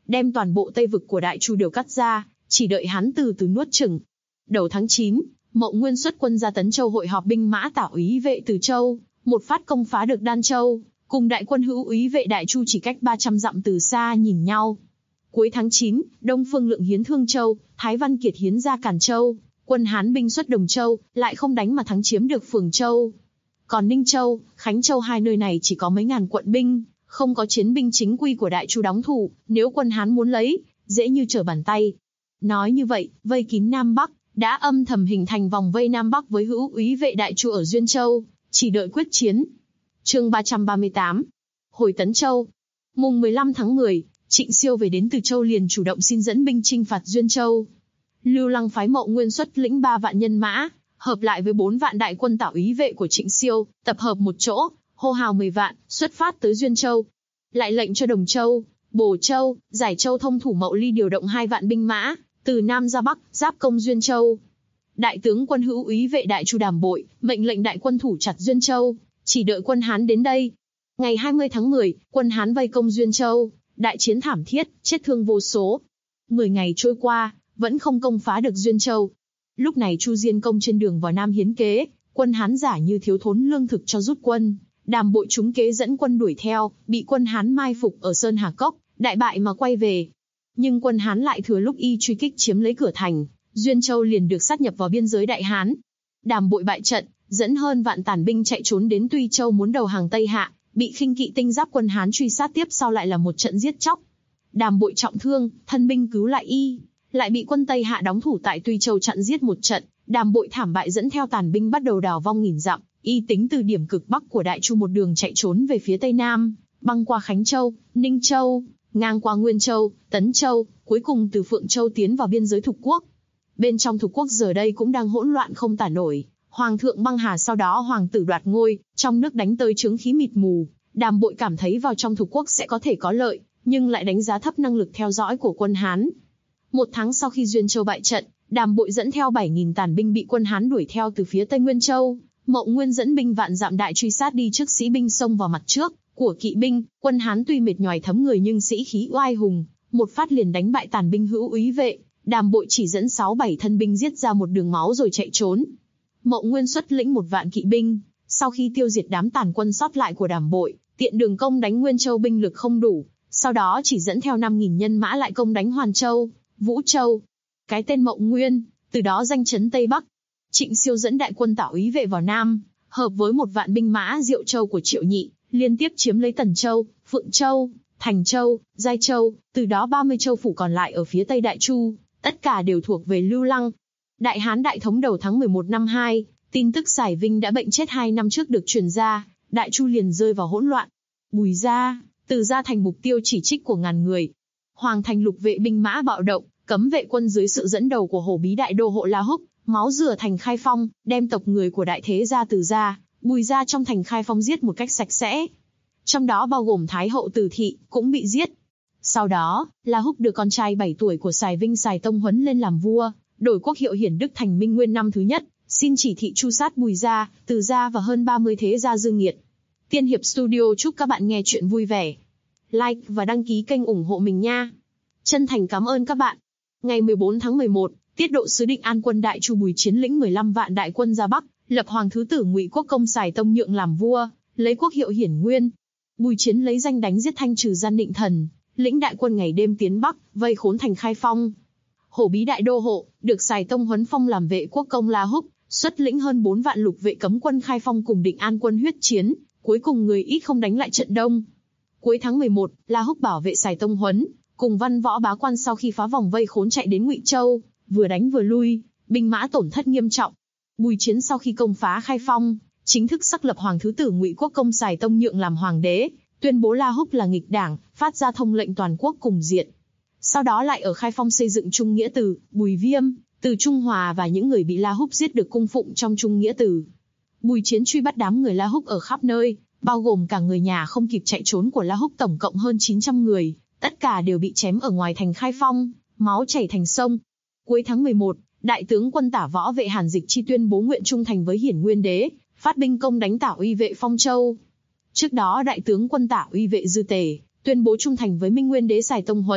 đem toàn bộ Tây vực của Đại Chu đều cắt ra, chỉ đợi hắn từ từ nuốt chửng. Đầu tháng 9, Mậu Nguyên xuất quân ra Tấn Châu hội họp binh mã Tả úy vệ Từ Châu, một phát công phá được Đan Châu, cùng đại quân Hữu úy vệ Đại Chu chỉ cách 300 dặm từ xa nhìn nhau. Cuối tháng 9, Đông Phương Lượng hiến Thương Châu, Thái Văn Kiệt hiến ra Càn Châu, quân Hán binh xuất Đồng Châu, lại không đánh mà thắng chiếm được Phường Châu. Còn Ninh Châu, Khánh Châu hai nơi này chỉ có mấy ngàn quận binh, không có chiến binh chính quy của Đại Chu đóng thủ, nếu quân Hán muốn lấy, dễ như trở bàn tay. Nói như vậy, vây kín Nam Bắc, đã âm thầm hình thành vòng vây Nam Bắc với Hữu úy vệ Đại Chu ở Duyên Châu, chỉ đợi quyết chiến. Chương 338. Hồi Tấn Châu. Mùng 15 tháng 10, Trịnh Siêu về đến Từ Châu liền chủ động xin dẫn binh chinh phạt Duyên Châu. Lưu Lăng phái Mậu Nguyên xuất lĩnh 3 vạn nhân mã, hợp lại với 4 vạn đại quân Tả úy vệ của Trịnh Siêu, tập hợp một chỗ, hô hào 10 vạn, xuất phát tới Duyên Châu. Lại lệnh cho Đồng Châu, Bồ Châu, Giải Châu thông thủ Mậu Ly điều động 2 vạn binh mã, từ Nam ra Bắc, giáp công Duyên Châu. Đại tướng quân Hữu úy vệ Đại Chu Đàm Bội, mệnh lệnh đại quân thủ chặt Duyên Châu, chỉ đợi quân Hán đến đây. Ngày 20 tháng 10, quân Hán vây công Duyên Châu, đại chiến thảm thiết, chết thương vô số. 10 ngày trôi qua, vẫn không công phá được Duyên Châu. Lúc này Chu Diên Công trên đường vào Nam hiến kế, quân Hán giả như thiếu thốn lương thực cho rút quân. Đàm Bội trúng kế dẫn quân đuổi theo, bị quân Hán mai phục ở Sơn Hà Cốc, đại bại mà quay về. Nhưng quân Hán lại thừa lúc y truy kích chiếm lấy cửa thành, Duyên Châu liền được sát nhập vào biên giới Đại Hán. Đàm Bội bại trận, dẫn hơn vạn tàn binh chạy trốn đến Tuy Châu muốn đầu hàng Tây Hạ, bị khinh kỵ tinh giáp quân Hán truy sát tiếp sau lại là một trận giết chóc. Đàm Bội trọng thương, thân binh cứu lại y, lại bị quân Tây Hạ đóng thủ tại Tuy Châu chặn giết một trận. Đàm Bội thảm bại dẫn theo tàn binh bắt đầu đào vong nghìn dặm, y tính từ điểm cực bắc của Đại Chu một đường chạy trốn về phía Tây Nam, băng qua Khánh Châu, Ninh Châu, ngang qua Nguyên Châu, Tấn Châu, cuối cùng từ Phượng Châu tiến vào biên giới Thục Quốc. Bên trong Thục Quốc giờ đây cũng đang hỗn loạn không tả nổi. Hoàng thượng băng hà, sau đó hoàng tử đoạt ngôi, trong nước đánh tới chướng khí mịt mù. Đàm Bội cảm thấy vào trong Thục Quốc sẽ có thể có lợi, nhưng lại đánh giá thấp năng lực theo dõi của quân Hán. 1 tháng sau khi Duyên Châu bại trận, Đàm Bội dẫn theo 7.000 tàn binh bị quân Hán đuổi theo từ phía Tây Nguyên Châu. Mậu Nguyên dẫn binh vạn dặm đại truy sát đi trước, sĩ binh xông vào mặt trước của kỵ binh. Quân Hán tuy mệt nhoài thấm người nhưng sĩ khí oai hùng, một phát liền đánh bại tàn binh Hữu úy vệ. Đàm Bội chỉ dẫn 6-7 thân binh giết ra một đường máu rồi chạy trốn. Mậu Nguyên xuất lĩnh 1 vạn kỵ binh, sau khi tiêu diệt đám tàn quân sót lại của Đàm Bội, tiện đường công đánh Nguyên Châu binh lực không đủ, sau đó chỉ dẫn theo 5.000 nhân mã lại công đánh Hoàn Châu, Vũ Châu. Cái tên Mậu Nguyên, từ đó danh chấn Tây Bắc. Trịnh Siêu dẫn đại quân Tả úy vệ vào Nam, hợp với 1 vạn binh mã Diệu Châu của Triệu Nhị, liên tiếp chiếm lấy Tần Châu, Phượng Châu, Thành Châu, Giai Châu, từ đó 30 châu phủ còn lại ở phía Tây Đại Chu, tất cả đều thuộc về Lưu Lăng. Đại Hán đại thống đầu tháng 11 năm 2, tin tức Sải Vinh đã bệnh chết 2 năm trước được truyền ra, Đại Chu liền rơi vào hỗn loạn. Bùi Gia, Từ Gia thành mục tiêu chỉ trích của ngàn người. Hoàng thành lục vệ binh mã bạo động, cấm vệ quân dưới sự dẫn đầu của hổ bí đại đô hộ La Húc, máu rửa thành Khai Phong, đem tộc người của đại thế gia Từ Gia, Bùi Gia trong thành Khai Phong giết một cách sạch sẽ. Trong đó bao gồm Thái hậu Từ Thị, cũng bị giết. Sau đó, La Húc đưa con trai 7 tuổi của Sài Vinh Sài Tông Huấn lên làm vua, đổi quốc hiệu Hiển Đức thành Minh Nguyên năm thứ nhất, xin chỉ thị tru sát Bùi Gia, Từ Gia và hơn 30 thế gia dương nghiệt. Tiên Hiệp Studio chúc các bạn nghe chuyện vui vẻ. Like và đăng ký kênh ủng hộ mình nha. Chân thành cảm ơn các bạn. Ngày 14 tháng 11, tiết độ sứ Định An quân Đại Chu Bùi Chiến lĩnh 15 vạn đại quân ra Bắc, lập Hoàng thứ tử Ngụy Quốc công Sài Tông Nhượng làm vua, lấy quốc hiệu Hiển Nguyên. Bùi Chiến lấy danh đánh giết thanh trừ gian định thần, lĩnh đại quân ngày đêm tiến Bắc, vây khốn thành Khai Phong. Hổ bí đại đô hộ, được Sài Tông Huấn phong làm vệ quốc công La Húc, xuất lĩnh hơn 4 vạn lục vệ cấm quân Khai Phong cùng Định An quân huyết chiến, cuối cùng người ít không đánh lại trận đông. Cuối tháng 11, La Húc bảo vệ Sài Tông Huấn, cùng văn võ bá quan sau khi phá vòng vây khốn chạy đến Ngụy Châu, vừa đánh vừa lui, binh mã tổn thất nghiêm trọng. Bùi Chiến sau khi công phá Khai Phong, chính thức xác lập Hoàng thứ tử Ngụy Quốc công Sài Tông Nhượng làm hoàng đế, tuyên bố La Húc là nghịch đảng, phát ra thông lệnh toàn quốc cùng diệt. Sau đó lại ở Khai Phong xây dựng Trung Nghĩa Từ, Bùi Viêm, Từ Trung Hòa và những người bị La Húc giết được cung phụng trong Trung Nghĩa Từ. Bùi Chiến truy bắt đám người La Húc ở khắp nơi, bao gồm cả người nhà không kịp chạy trốn của La Húc tổng cộng hơn 900 người, tất cả đều bị chém ở ngoài thành Khai Phong, máu chảy thành sông. Cuối tháng 11, đại tướng quân Tả võ vệ Hàn Dịch Chi tuyên bố nguyện trung thành với Hiển Nguyên đế, phát binh công đánh Tả uy vệ Phong Châu. Trước đó đại tướng quân Tả uy vệ Dư Tề tuyên bố trung thành với Minh Nguyên đế Sài Tông Huấn,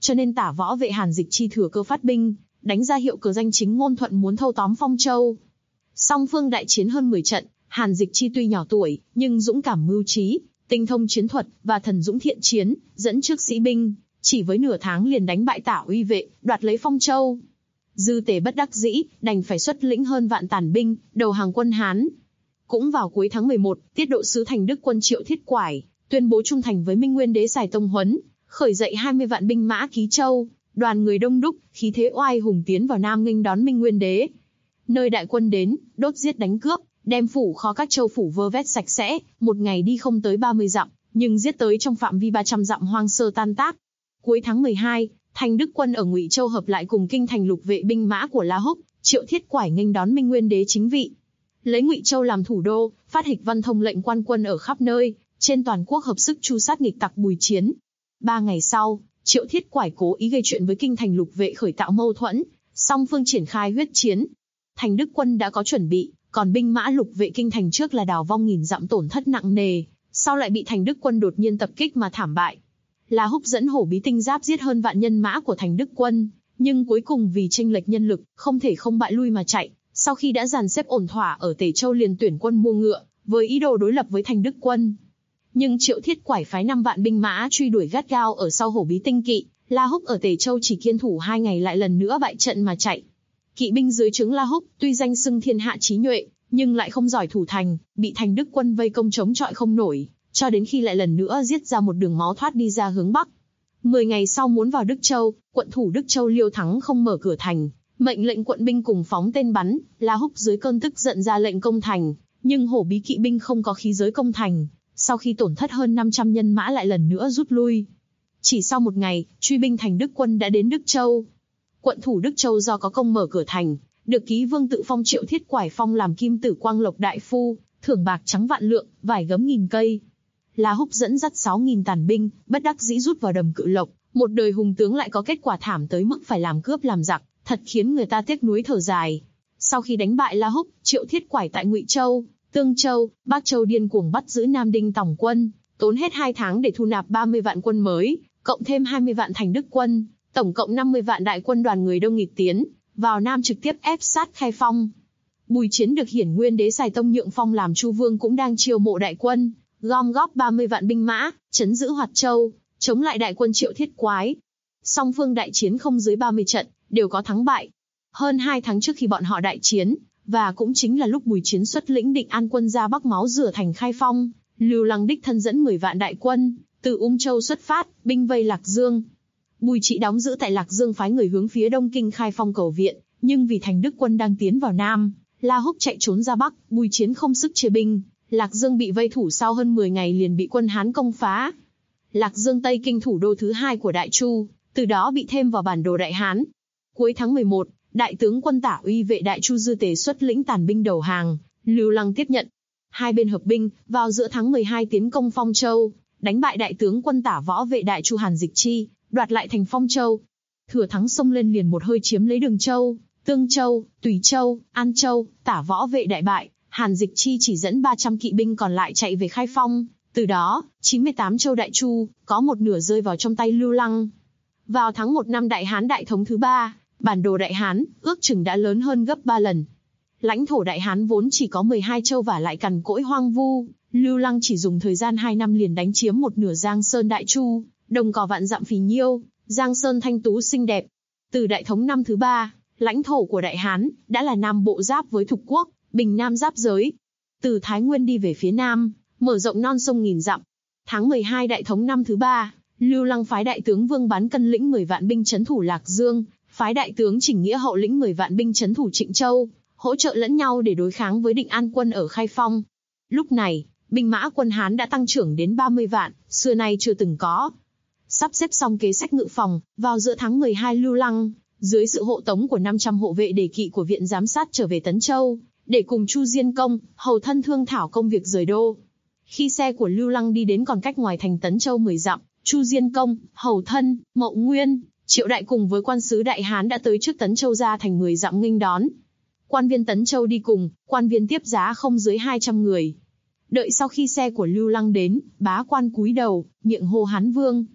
cho nên Tả Võ Vệ Hàn Dịch Chi thừa cơ phát binh, đánh ra hiệu cờ danh chính ngôn thuận muốn thâu tóm Phong Châu. Song phương đại chiến hơn 10 trận, Hàn Dịch Chi tuy nhỏ tuổi, nhưng dũng cảm mưu trí, tinh thông chiến thuật và thần dũng thiện chiến, dẫn trước sĩ binh, chỉ với nửa tháng liền đánh bại Tả Uy Vệ, đoạt lấy Phong Châu. Dư Tề bất đắc dĩ, đành phải xuất lĩnh hơn vạn tàn binh, đầu hàng quân Hán. Cũng vào cuối tháng 11, tiết độ sứ Thành Đức quân Triệu Thiết Quải tuyên bố trung thành với Minh Nguyên đế Sài Tông Huấn, khởi dậy 20 vạn binh mã Ký Châu, đoàn người đông đúc, khí thế oai hùng tiến vào Nam nghênh đón Minh Nguyên đế. Nơi đại quân đến, đốt giết đánh cướp, đem phủ kho các châu phủ vơ vét sạch sẽ, một ngày đi không tới 30 dặm, nhưng giết tới trong phạm vi 300 dặm hoang sơ tan tác. Cuối tháng 12, Thành Đức quân ở Ngụy Châu hợp lại cùng kinh thành lục vệ binh mã của La Húc, Triệu Thiết Quải nghênh đón Minh Nguyên đế chính vị. Lấy Ngụy Châu làm thủ đô, phát hịch văn thông lệnh quan quân ở khắp nơi, trên toàn quốc hợp sức tru sát nghịch tặc Bùi Chiến. 3 ngày sau, Triệu Thiết Quải cố ý gây chuyện với kinh thành lục vệ khởi tạo mâu thuẫn, song phương triển khai huyết chiến. Thành Đức quân đã có chuẩn bị, còn binh mã lục vệ kinh thành trước là đào vong nghìn dặm tổn thất nặng nề, sau lại bị Thành Đức quân đột nhiên tập kích mà thảm bại. La Húc dẫn hổ bí tinh giáp giết hơn vạn nhân mã của Thành Đức quân, nhưng cuối cùng vì chênh lệch nhân lực, không thể không bại lui mà chạy. Sau khi đã dàn xếp ổn thỏa ở Tề Châu liền tuyển quân mua ngựa, với ý đồ đối lập với Thành Đức quân. Nhưng Triệu Thiết Quải phái 5 vạn binh mã truy đuổi gắt gao ở sau hổ bí tinh kỵ, La Húc ở Tề Châu chỉ kiên thủ 2 ngày lại lần nữa bại trận mà chạy. Kỵ binh dưới trướng La Húc tuy danh xưng thiên hạ trí nhuệ, nhưng lại không giỏi thủ thành, bị Thành Đức quân vây công chống chọi không nổi, cho đến khi lại lần nữa giết ra một đường máu thoát đi ra hướng bắc. 10 ngày sau muốn vào Đức Châu, quận thủ Đức Châu Liêu Thắng không mở cửa thành, mệnh lệnh quận binh cùng phóng tên bắn. La Húc dưới cơn tức giận ra lệnh công thành, nhưng hổ bí kỵ binh không có khí giới công thành, sau khi tổn thất hơn 500 nhân mã lại lần nữa rút lui. Chỉ sau một ngày, truy binh Thành Đức quân đã đến Đức Châu. Quận thủ Đức Châu do có công mở cửa thành, được ký vương tự phong Triệu Thiết Quải phong làm kim tử quang lộc đại phu, thưởng bạc trắng vạn lượng, vải gấm nghìn cây. La Húc dẫn dắt 6.000 tàn binh, bất đắc dĩ rút vào đầm Cự Lộc, một đời hùng tướng lại có kết quả thảm tới mức phải làm cướp làm giặc, thật khiến người ta tiếc nuối thở dài. Sau khi đánh bại La Húc, Triệu Thiết Quải tại Ngụy Châu, Tương Châu, Bắc Châu điên cuồng bắt giữ Nam Đinh tổng quân, tốn hết 2 tháng để thu nạp 30 vạn quân mới, cộng thêm 20 vạn Thành Đức quân, tổng cộng 50 vạn đại quân đoàn người đông nghịch tiến, vào Nam trực tiếp ép sát Khai Phong. Bùi Chiến được Hiển Nguyên đế Sài Tông nhượng phong làm Chu Vương cũng đang chiêu mộ đại quân, gom góp 30 vạn binh mã, trấn giữ Hoạt Châu, chống lại đại quân Triệu Thiết Quái. Song phương đại chiến không dưới 30 trận, đều có thắng bại. Hơn 2 tháng trước khi bọn họ đại chiến, và cũng chính là lúc Bùi Chiến xuất lĩnh Định An quân ra Bắc máu rửa thành Khai Phong, Lưu Lăng đích thân dẫn 10 vạn đại quân, từ Châu xuất phát, binh vây Lạc Dương. Bùi Trị đóng giữ tại Lạc Dương phái người hướng phía đông kinh Khai Phong cầu viện, nhưng vì Thành Đức quân đang tiến vào Nam, La Húc chạy trốn ra Bắc, Bùi Chiến không sức chia binh, Lạc Dương bị vây thủ sau hơn 10 ngày liền bị quân Hán công phá. Lạc Dương Tây kinh thủ đô thứ 2 của Đại Chu, từ đó bị thêm vào bản đồ Đại Hán. Cuối tháng 11, đại tướng quân Tả Uy Vệ Đại Chu Dư Tề xuất lĩnh tàn binh đầu hàng, Lưu Lăng tiếp nhận. Hai bên hợp binh, vào giữa tháng 12 tiến công Phong Châu, đánh bại đại tướng quân Tả Võ Vệ Đại Chu Hàn Dịch Chi, đoạt lại thành Phong Châu. Thừa thắng xông lên liền một hơi chiếm lấy Đường Châu, Tương Châu, Tùy Châu, An Châu. Tả Võ Vệ đại bại, Hàn Dịch Chi chỉ dẫn 300 kỵ binh còn lại chạy về Khai Phong. Từ đó, 98 châu Đại Chu, có một nửa rơi vào trong tay Lưu Lăng. Vào tháng 1 năm Đại Hán Đại Thống thứ 3, bản đồ Đại Hán, ước chừng đã lớn hơn gấp 3 lần. Lãnh thổ Đại Hán vốn chỉ có 12 châu và lại cằn cỗi hoang vu, Lưu Lăng chỉ dùng thời gian 2 năm liền đánh chiếm một nửa Giang Sơn Đại Chu, đồng cỏ vạn dặm phì nhiêu, Giang Sơn thanh tú xinh đẹp. Từ Đại Thống năm thứ 3, lãnh thổ của Đại Hán đã là Nam Bộ giáp với Thục Quốc, Bình Nam giáp giới. Từ Thái Nguyên đi về phía Nam, mở rộng non sông nghìn dặm. Tháng 12 Đại Thống năm thứ 3, Lưu Lăng phái đại tướng Vương Bán Cân lĩnh 10 vạn binh trấn thủ Lạc Dương, phái đại tướng Trình Nghĩa Hậu lĩnh 10 vạn binh trấn thủ Trịnh Châu, hỗ trợ lẫn nhau để đối kháng với Định An quân ở Khai Phong. Lúc này, binh mã quân Hán đã tăng trưởng đến 30 vạn, xưa nay chưa từng có. Sắp xếp xong kế sách ngự phòng, vào giữa tháng 12 Lưu Lăng, dưới sự hộ tống của 500 hộ vệ đề kỵ của viện giám sát trở về Tấn Châu, để cùng Chu Diên Công, hầu thân thương thảo công việc rời đô. Khi xe của Lưu Lăng đi đến còn cách ngoài thành Tấn Châu 10 dặm, Chu Diên Công, hầu thân, Mậu Nguyên, Triệu Đại cùng với quan sứ Đại Hán đã tới trước Tấn Châu ra thành 10 dặm nghênh đón. Quan viên Tấn Châu đi cùng, quan viên tiếp giá không dưới 200 người. Đợi sau khi xe của Lưu Lăng đến, bá quan cúi đầu, miệng hô Hán Vương.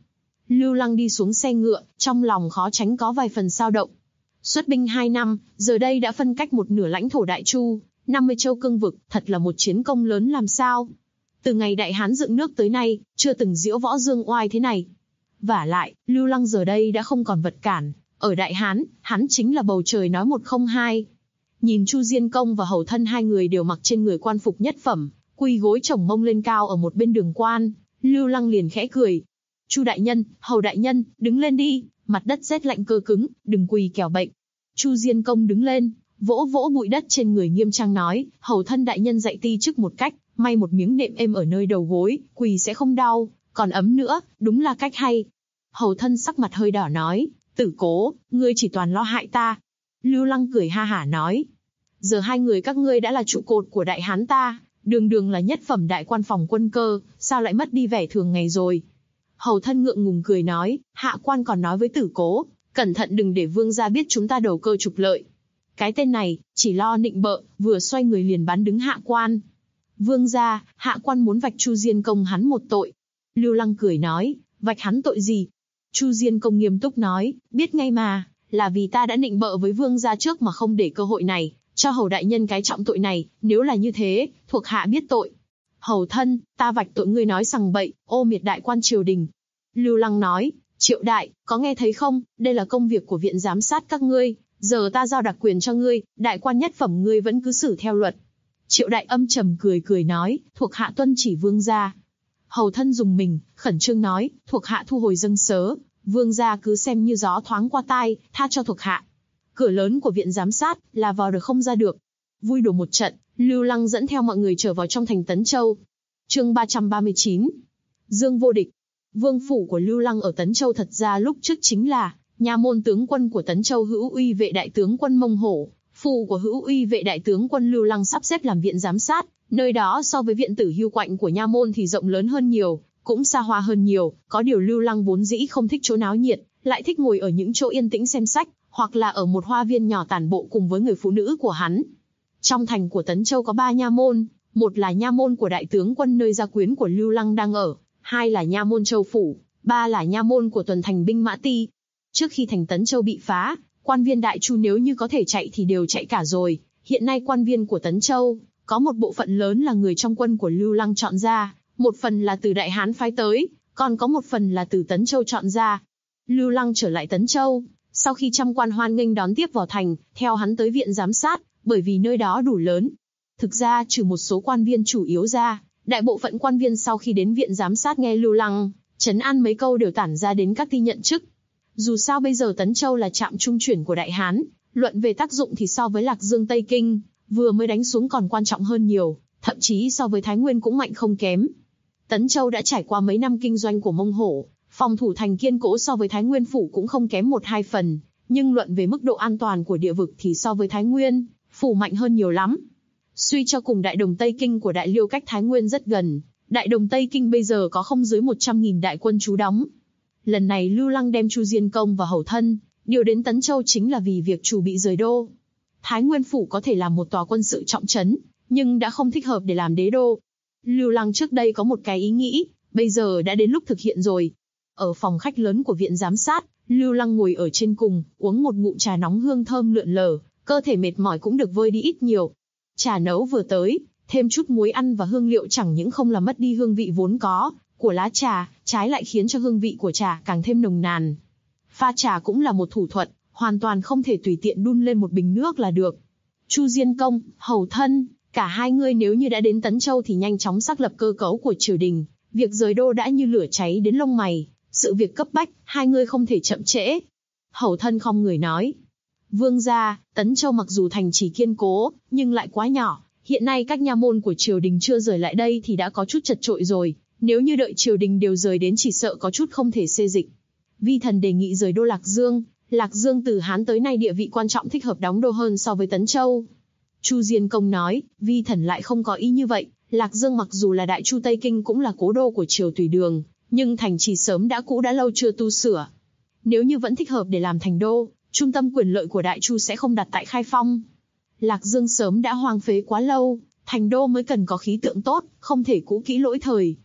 Lưu Lăng đi xuống xe ngựa, trong lòng khó tránh có vài phần dao động. Xuất binh 2 năm, giờ đây đã phân cách một nửa lãnh thổ Đại Chu, 50 châu cương vực, thật là một chiến công lớn làm sao. Từ ngày Đại Hán dựng nước tới nay, chưa từng diễu võ dương oai thế này. Vả lại, Lưu Lăng giờ đây đã không còn vật cản, ở Đại Hán, hắn chính là bầu trời nói một không hai. Nhìn Chu Diên Công và hầu thân hai người đều mặc trên người quan phục nhất phẩm, quỳ gối chồng mông lên cao ở một bên đường quan, Lưu Lăng liền khẽ cười. Chu đại nhân, hầu đại nhân, đứng lên đi, mặt đất rét lạnh cơ cứng, đừng quỳ kẻo bệnh. Chu Diên Công đứng lên, vỗ vỗ bụi đất trên người nghiêm trang nói, hầu thân đại nhân dạy ti chức một cách, may một miếng nệm êm ở nơi đầu gối, quỳ sẽ không đau, còn ấm nữa, đúng là cách hay. Hầu thân sắc mặt hơi đỏ nói, Tử Cố, ngươi chỉ toàn lo hại ta. Lưu Lăng cười ha hả nói, giờ hai người các ngươi đã là trụ cột của Đại Hán ta, đường đường là nhất phẩm đại quan phòng quân cơ, sao lại mất đi vẻ thường ngày rồi. Hầu thân ngượng ngùng cười nói, hạ quan còn nói với Tử Cố, cẩn thận đừng để vương gia biết chúng ta đầu cơ trục lợi. Cái tên này, chỉ lo nịnh bợ, vừa xoay người liền bắn đứng hạ quan. Vương gia, hạ quan muốn vạch Chu Diên Công hắn một tội. Lưu Lăng cười nói, vạch hắn tội gì? Chu Diên Công nghiêm túc nói, biết ngay mà, là vì ta đã nịnh bợ với vương gia trước mà không để cơ hội này, cho hầu đại nhân cái trọng tội này, nếu là như thế, thuộc hạ biết tội. Hầu thân, ta vạch tội ngươi nói sằng bậy, ô miệt đại quan triều đình. Lưu Lăng nói, Triệu đại, có nghe thấy không, đây là công việc của viện giám sát các ngươi, giờ ta giao đặc quyền cho ngươi, đại quan nhất phẩm ngươi vẫn cứ xử theo luật. Triệu đại âm trầm cười nói, thuộc hạ tuân chỉ vương gia. Hầu thân dùng mình, khẩn trương nói, thuộc hạ thu hồi dâng sớ, vương gia cứ xem như gió thoáng qua tai, tha cho thuộc hạ. Cửa lớn của viện giám sát, là vào được không ra được. Vui đùa một trận, Lưu Lăng dẫn theo mọi người trở vào trong thành Tấn Châu. Chương 339. Dương vô địch. Vương phủ của Lưu Lăng ở Tấn Châu thật ra lúc trước chính là nha môn tướng quân của Tấn Châu Hữu Uy vệ đại tướng quân Mông Hổ. Phủ của Hữu Uy vệ đại tướng quân Lưu Lăng sắp xếp làm viện giám sát, nơi đó so với viện tử Hưu Quạnh của nha môn thì rộng lớn hơn nhiều, cũng xa hoa hơn nhiều. Có điều Lưu Lăng vốn dĩ không thích chỗ náo nhiệt, lại thích ngồi ở những chỗ yên tĩnh xem sách, hoặc là ở một hoa viên nhỏ tản bộ cùng với người phụ nữ của hắn. Trong thành của Tấn Châu có 3 nha môn, một là nha môn của đại tướng quân nơi gia quyến của Lưu Lăng đang ở, 2 là nha môn Châu phủ, 3 là nha môn của tuần thành binh Mã Ti. Trước khi thành Tấn Châu bị phá, quan viên Đại Chu nếu như có thể chạy thì đều chạy cả rồi. Hiện nay quan viên của Tấn Châu, có một bộ phận lớn là người trong quân của Lưu Lăng chọn ra, một phần là từ Đại Hán phái tới, còn có một phần là từ Tấn Châu chọn ra. Lưu Lăng trở lại Tấn Châu, sau khi trăm quan hoan nghênh đón tiếp vào thành, theo hắn tới viện giám sát, bởi vì nơi đó đủ lớn. Thực ra trừ một số quan viên chủ yếu ra, đại bộ phận quan viên sau khi đến viện giám sát nghe Lưu Lăng trấn an mấy câu đều tản ra đến các ti nhận chức. Dù sao bây giờ Tấn Châu là trạm trung chuyển của Đại Hán, luận về tác dụng thì so với Lạc Dương Tây Kinh, vừa mới đánh xuống còn quan trọng hơn nhiều, thậm chí so với Thái Nguyên cũng mạnh không kém. Tấn Châu đã trải qua mấy năm kinh doanh của Mông Hổ, phòng thủ thành kiên cố so với Thái Nguyên phủ cũng không kém 1-2 phần, nhưng luận về mức độ an toàn của địa vực thì so với Thái Nguyên phủ mạnh hơn nhiều lắm. Suy cho cùng Đại Đồng Tây Kinh của Đại Liêu cách Thái Nguyên rất gần, Đại Đồng Tây Kinh bây giờ có không dưới 100.000 đại quân trú đóng. Lần này Lưu Lăng đem Chu Diên Công và hầu thân điều đến Tấn Châu chính là vì việc chủ bị rời đô. Thái Nguyên phủ có thể làm một tòa quân sự trọng trấn, nhưng đã không thích hợp để làm đế đô. Lưu Lăng trước đây có một cái ý nghĩ, bây giờ đã đến lúc thực hiện rồi. Ở phòng khách lớn của viện giám sát, Lưu Lăng ngồi ở trên cùng, uống một ngụm trà nóng hương thơm lượn lờ, cơ thể mệt mỏi cũng được vơi đi ít nhiều. Trà nấu vừa tới, thêm chút muối ăn và hương liệu chẳng những không làm mất đi hương vị vốn có của lá trà, trái lại khiến cho hương vị của trà càng thêm nồng nàn. Pha trà cũng là một thủ thuật, hoàn toàn không thể tùy tiện đun lên một bình nước là được. Chu Diên Công, hầu thân, cả hai ngươi nếu như đã đến Tấn Châu thì nhanh chóng xác lập cơ cấu của triều đình. Việc rời đô đã như lửa cháy đến lông mày, sự việc cấp bách, hai ngươi không thể chậm trễ. Hầu thân không người nói. Vương gia, Tấn Châu mặc dù thành trì kiên cố, nhưng lại quá nhỏ. Hiện nay các nha môn của triều đình chưa rời lại đây thì đã có chút chật chội rồi. Nếu như đợi triều đình đều rời đến chỉ sợ có chút không thể xê dịch. Vi thần đề nghị rời đô Lạc Dương. Lạc Dương từ Hán tới nay địa vị quan trọng thích hợp đóng đô hơn so với Tấn Châu. Chu Diên Công nói, vi thần lại không có ý như vậy. Lạc Dương mặc dù là Đại Chu Tây Kinh cũng là cố đô của triều Tùy Đường, nhưng thành trì sớm đã cũ đã lâu chưa tu sửa. Nếu như vẫn thích hợp để làm thành đô, trung tâm quyền lợi của Đại Chu sẽ không đặt tại Khai Phong. Lạc Dương sớm đã hoang phế quá lâu, thành đô mới cần có khí tượng tốt, không thể cũ kỹ lỗi thời.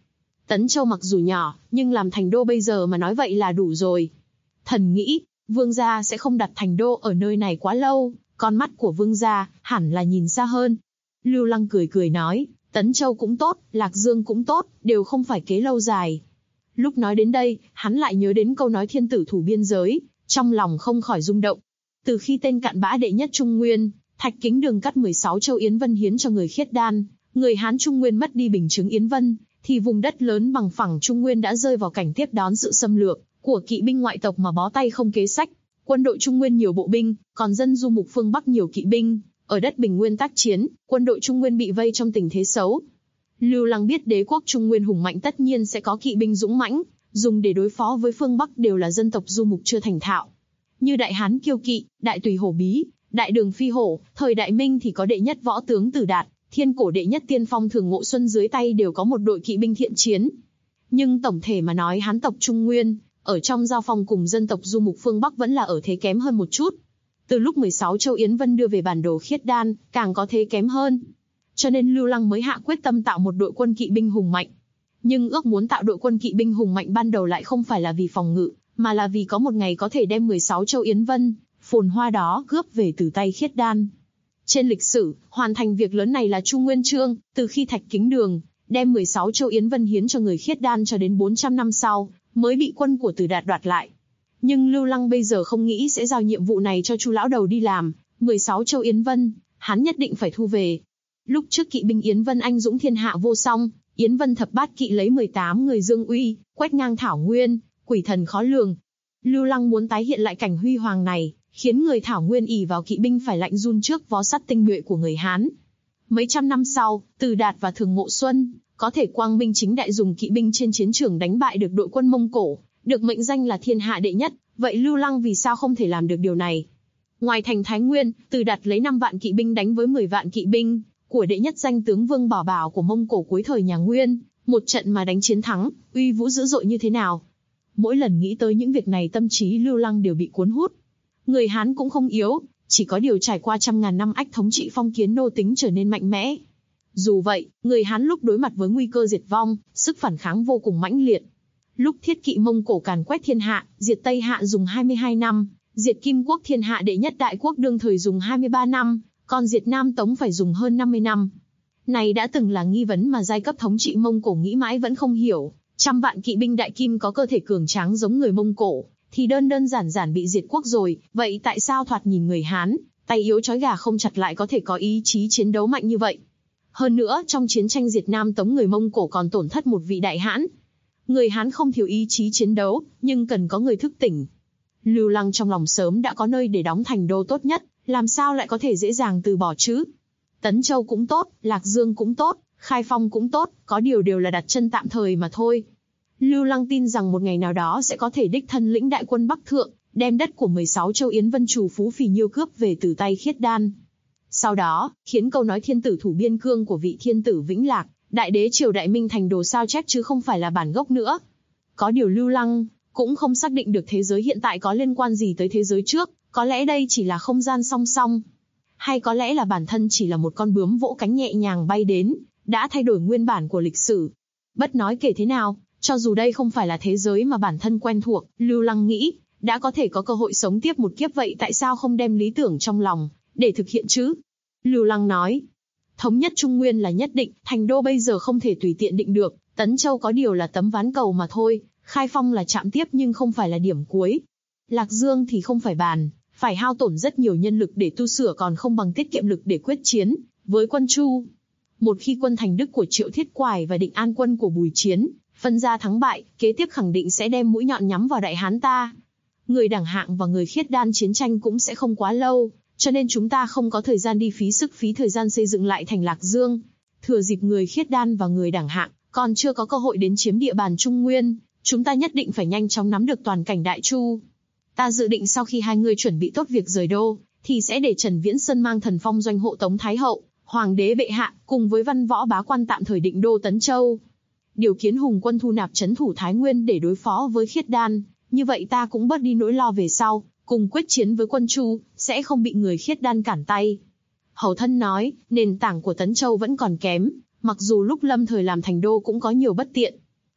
Tấn Châu mặc dù nhỏ, nhưng làm thành đô bây giờ mà nói vậy là đủ rồi. Thần nghĩ, vương gia sẽ không đặt thành đô ở nơi này quá lâu, con mắt của vương gia hẳn là nhìn xa hơn. Lưu Lăng cười cười nói, Tấn Châu cũng tốt, Lạc Dương cũng tốt, đều không phải kế lâu dài. Lúc nói đến đây, hắn lại nhớ đến câu nói thiên tử thủ biên giới, trong lòng không khỏi rung động. Từ khi tên cặn bã đệ nhất Trung Nguyên, Thạch Kính Đường cắt 16 châu Yến Vân hiến cho người khiết đan, người Hán Trung Nguyên mất đi bình chứng Yến Vân, thì vùng đất lớn bằng phẳng Trung Nguyên đã rơi vào cảnh tiếp đón sự xâm lược của kỵ binh ngoại tộc mà bó tay không kế sách. Quân đội Trung Nguyên nhiều bộ binh, còn dân du mục phương Bắc nhiều kỵ binh. Ở đất Bình Nguyên tác chiến, quân đội Trung Nguyên bị vây trong tình thế xấu. Lưu Lăng biết đế quốc Trung Nguyên hùng mạnh tất nhiên sẽ có kỵ binh dũng mãnh, dùng để đối phó với phương Bắc đều là dân tộc du mục chưa thành thạo. Như Đại Hán Kiêu Kỵ, Đại Tùy Hổ Bí, Đại Đường Phi Hổ, thời Đại Minh thì có đệ nhất võ tướng Tử Đạt, thiên cổ đệ nhất tiên phong Thường Ngộ Xuân dưới tay đều có một đội kỵ binh thiện chiến. Nhưng tổng thể mà nói Hán tộc Trung Nguyên, ở trong giao phong cùng dân tộc du mục phương Bắc vẫn là ở thế kém hơn một chút. Từ lúc 16 châu Yến Vân đưa về bản đồ khiết đan, càng có thế kém hơn. Cho nên Lưu Lăng mới hạ quyết tâm tạo một đội quân kỵ binh hùng mạnh. Nhưng ước muốn tạo đội quân kỵ binh hùng mạnh ban đầu lại không phải là vì phòng ngự, mà là vì có một ngày có thể đem 16 châu Yến Vân, phồn hoa đó cướp về từ tay khiết đan. Trên lịch sử, hoàn thành việc lớn này là Chu Nguyên Chương, từ khi Thạch Kính Đường đem 16 châu Yến Vân hiến cho người khiết đan cho đến 400 năm sau, mới bị quân của Tử Đạt đoạt lại. Nhưng Lưu Lăng bây giờ không nghĩ sẽ giao nhiệm vụ này cho Chu lão đầu đi làm, 16 châu Yến Vân, hắn nhất định phải thu về. Lúc trước kỵ binh Yến Vân anh dũng thiên hạ vô song, Yến Vân thập bát kỵ lấy 18 người dương uy, quét ngang Thảo Nguyên, quỷ thần khó lường. Lưu Lăng muốn tái hiện lại cảnh huy hoàng này, khiến người Thảo Nguyên ỷ vào kỵ binh phải lạnh run trước vó sắt tinh nhuệ của người Hán. Mấy trăm năm sau, Từ Đạt và Thường Ngộ Xuân có thể quang minh chính đại dùng kỵ binh trên chiến trường đánh bại được đội quân Mông Cổ, được mệnh danh là thiên hạ đệ nhất. Vậy Lưu Lăng vì sao không thể làm được điều này? Ngoài thành Thái Nguyên, Từ Đạt lấy 5 vạn kỵ binh đánh với 10 vạn kỵ binh của đệ nhất danh tướng Vương Bảo Bảo của Mông Cổ cuối thời nhà Nguyên, một trận mà đánh chiến thắng, uy vũ dữ dội như thế nào? Mỗi lần nghĩ tới những việc này tâm trí Lưu Lăng đều bị cuốn hút. Người Hán cũng không yếu, chỉ có điều trải qua trăm ngàn năm ách thống trị phong kiến nô tính trở nên mạnh mẽ. Dù vậy, người Hán lúc đối mặt với nguy cơ diệt vong, sức phản kháng vô cùng mãnh liệt. Lúc thiết kỵ Mông Cổ càn quét thiên hạ, diệt Tây Hạ dùng 22 năm, diệt Kim Quốc thiên hạ đệ nhất đại quốc đương thời dùng 23 năm, còn diệt Nam Tống phải dùng hơn 50 năm. Này đã từng là nghi vấn mà giai cấp thống trị Mông Cổ nghĩ mãi vẫn không hiểu. Trăm vạn kỵ binh đại kim có cơ thể cường tráng giống người Mông Cổ, thì đơn giản bị diệt quốc rồi, vậy tại sao thoạt nhìn người Hán, tay yếu trói gà không chặt lại có thể có ý chí chiến đấu mạnh như vậy? Hơn nữa, trong chiến tranh diệt Nam Tống người Mông Cổ còn tổn thất một vị đại hãn. Người Hán không thiếu ý chí chiến đấu, nhưng cần có người thức tỉnh. Lưu Lăng trong lòng sớm đã có nơi để đóng thành đô tốt nhất, làm sao lại có thể dễ dàng từ bỏ chứ? Tấn Châu cũng tốt, Lạc Dương cũng tốt, Khai Phong cũng tốt, có điều đều là đặt chân tạm thời mà thôi. Lưu Lăng tin rằng một ngày nào đó sẽ có thể đích thân lĩnh đại quân Bắc Thượng, đem đất của 16 châu Yến Vân chủ phú phì nhiêu cướp về từ tay khiết đan. Sau đó, khiến câu nói thiên tử thủ biên cương của vị thiên tử Vĩnh Lạc, đại đế triều Đại Minh thành đồ sao chép chứ không phải là bản gốc nữa. Có điều Lưu Lăng cũng không xác định được thế giới hiện tại có liên quan gì tới thế giới trước, có lẽ đây chỉ là không gian song song. Hay có lẽ là bản thân chỉ là một con bướm vỗ cánh nhẹ nhàng bay đến, đã thay đổi nguyên bản của lịch sử. Bất nói kể thế nào, cho dù đây không phải là thế giới mà bản thân quen thuộc, Lưu Lăng nghĩ, đã có thể có cơ hội sống tiếp một kiếp vậy tại sao không đem lý tưởng trong lòng, để thực hiện chứ? Lưu Lăng nói, thống nhất Trung Nguyên là nhất định, thành đô bây giờ không thể tùy tiện định được, Tấn Châu có điều là tấm ván cầu mà thôi, Khai Phong là chạm tiếp nhưng không phải là điểm cuối. Lạc Dương thì không phải bàn, phải hao tổn rất nhiều nhân lực để tu sửa còn không bằng tiết kiệm lực để quyết chiến với quân Chu. Một khi quân Thành Đức của Triệu Thiết Quài và Định An quân của Bùi Chiến phân ra thắng bại, kế tiếp khẳng định sẽ đem mũi nhọn nhắm vào Đại Hán ta. Người Đảng Hạng và người khiết đan chiến tranh cũng sẽ không quá lâu, cho nên chúng ta không có thời gian đi phí sức phí thời gian xây dựng lại thành Lạc Dương. Thừa dịp người khiết đan và người Đảng Hạng còn chưa có cơ hội đến chiếm địa bàn Trung Nguyên, chúng ta nhất định phải nhanh chóng nắm được toàn cảnh Đại Chu. Ta dự định sau khi hai người chuẩn bị tốt việc rời đô, thì sẽ để Trần Viễn Sơn mang thần phong doanh hộ Tống Thái Hậu, Hoàng đế bệ hạ, cùng với văn võ bá quan tạm thời định đô Tấn Châu. Điều kiến hùng quân thu nạp trấn thủ Thái Nguyên để đối phó với khiết đan, như vậy ta cũng bớt đi nỗi lo về sau, cùng quyết chiến với quân Chu, sẽ không bị người khiết đan cản tay. Hầu thân nói, nền tảng của Tấn Châu vẫn còn kém, mặc dù lúc lâm thời làm thành đô cũng có nhiều bất tiện.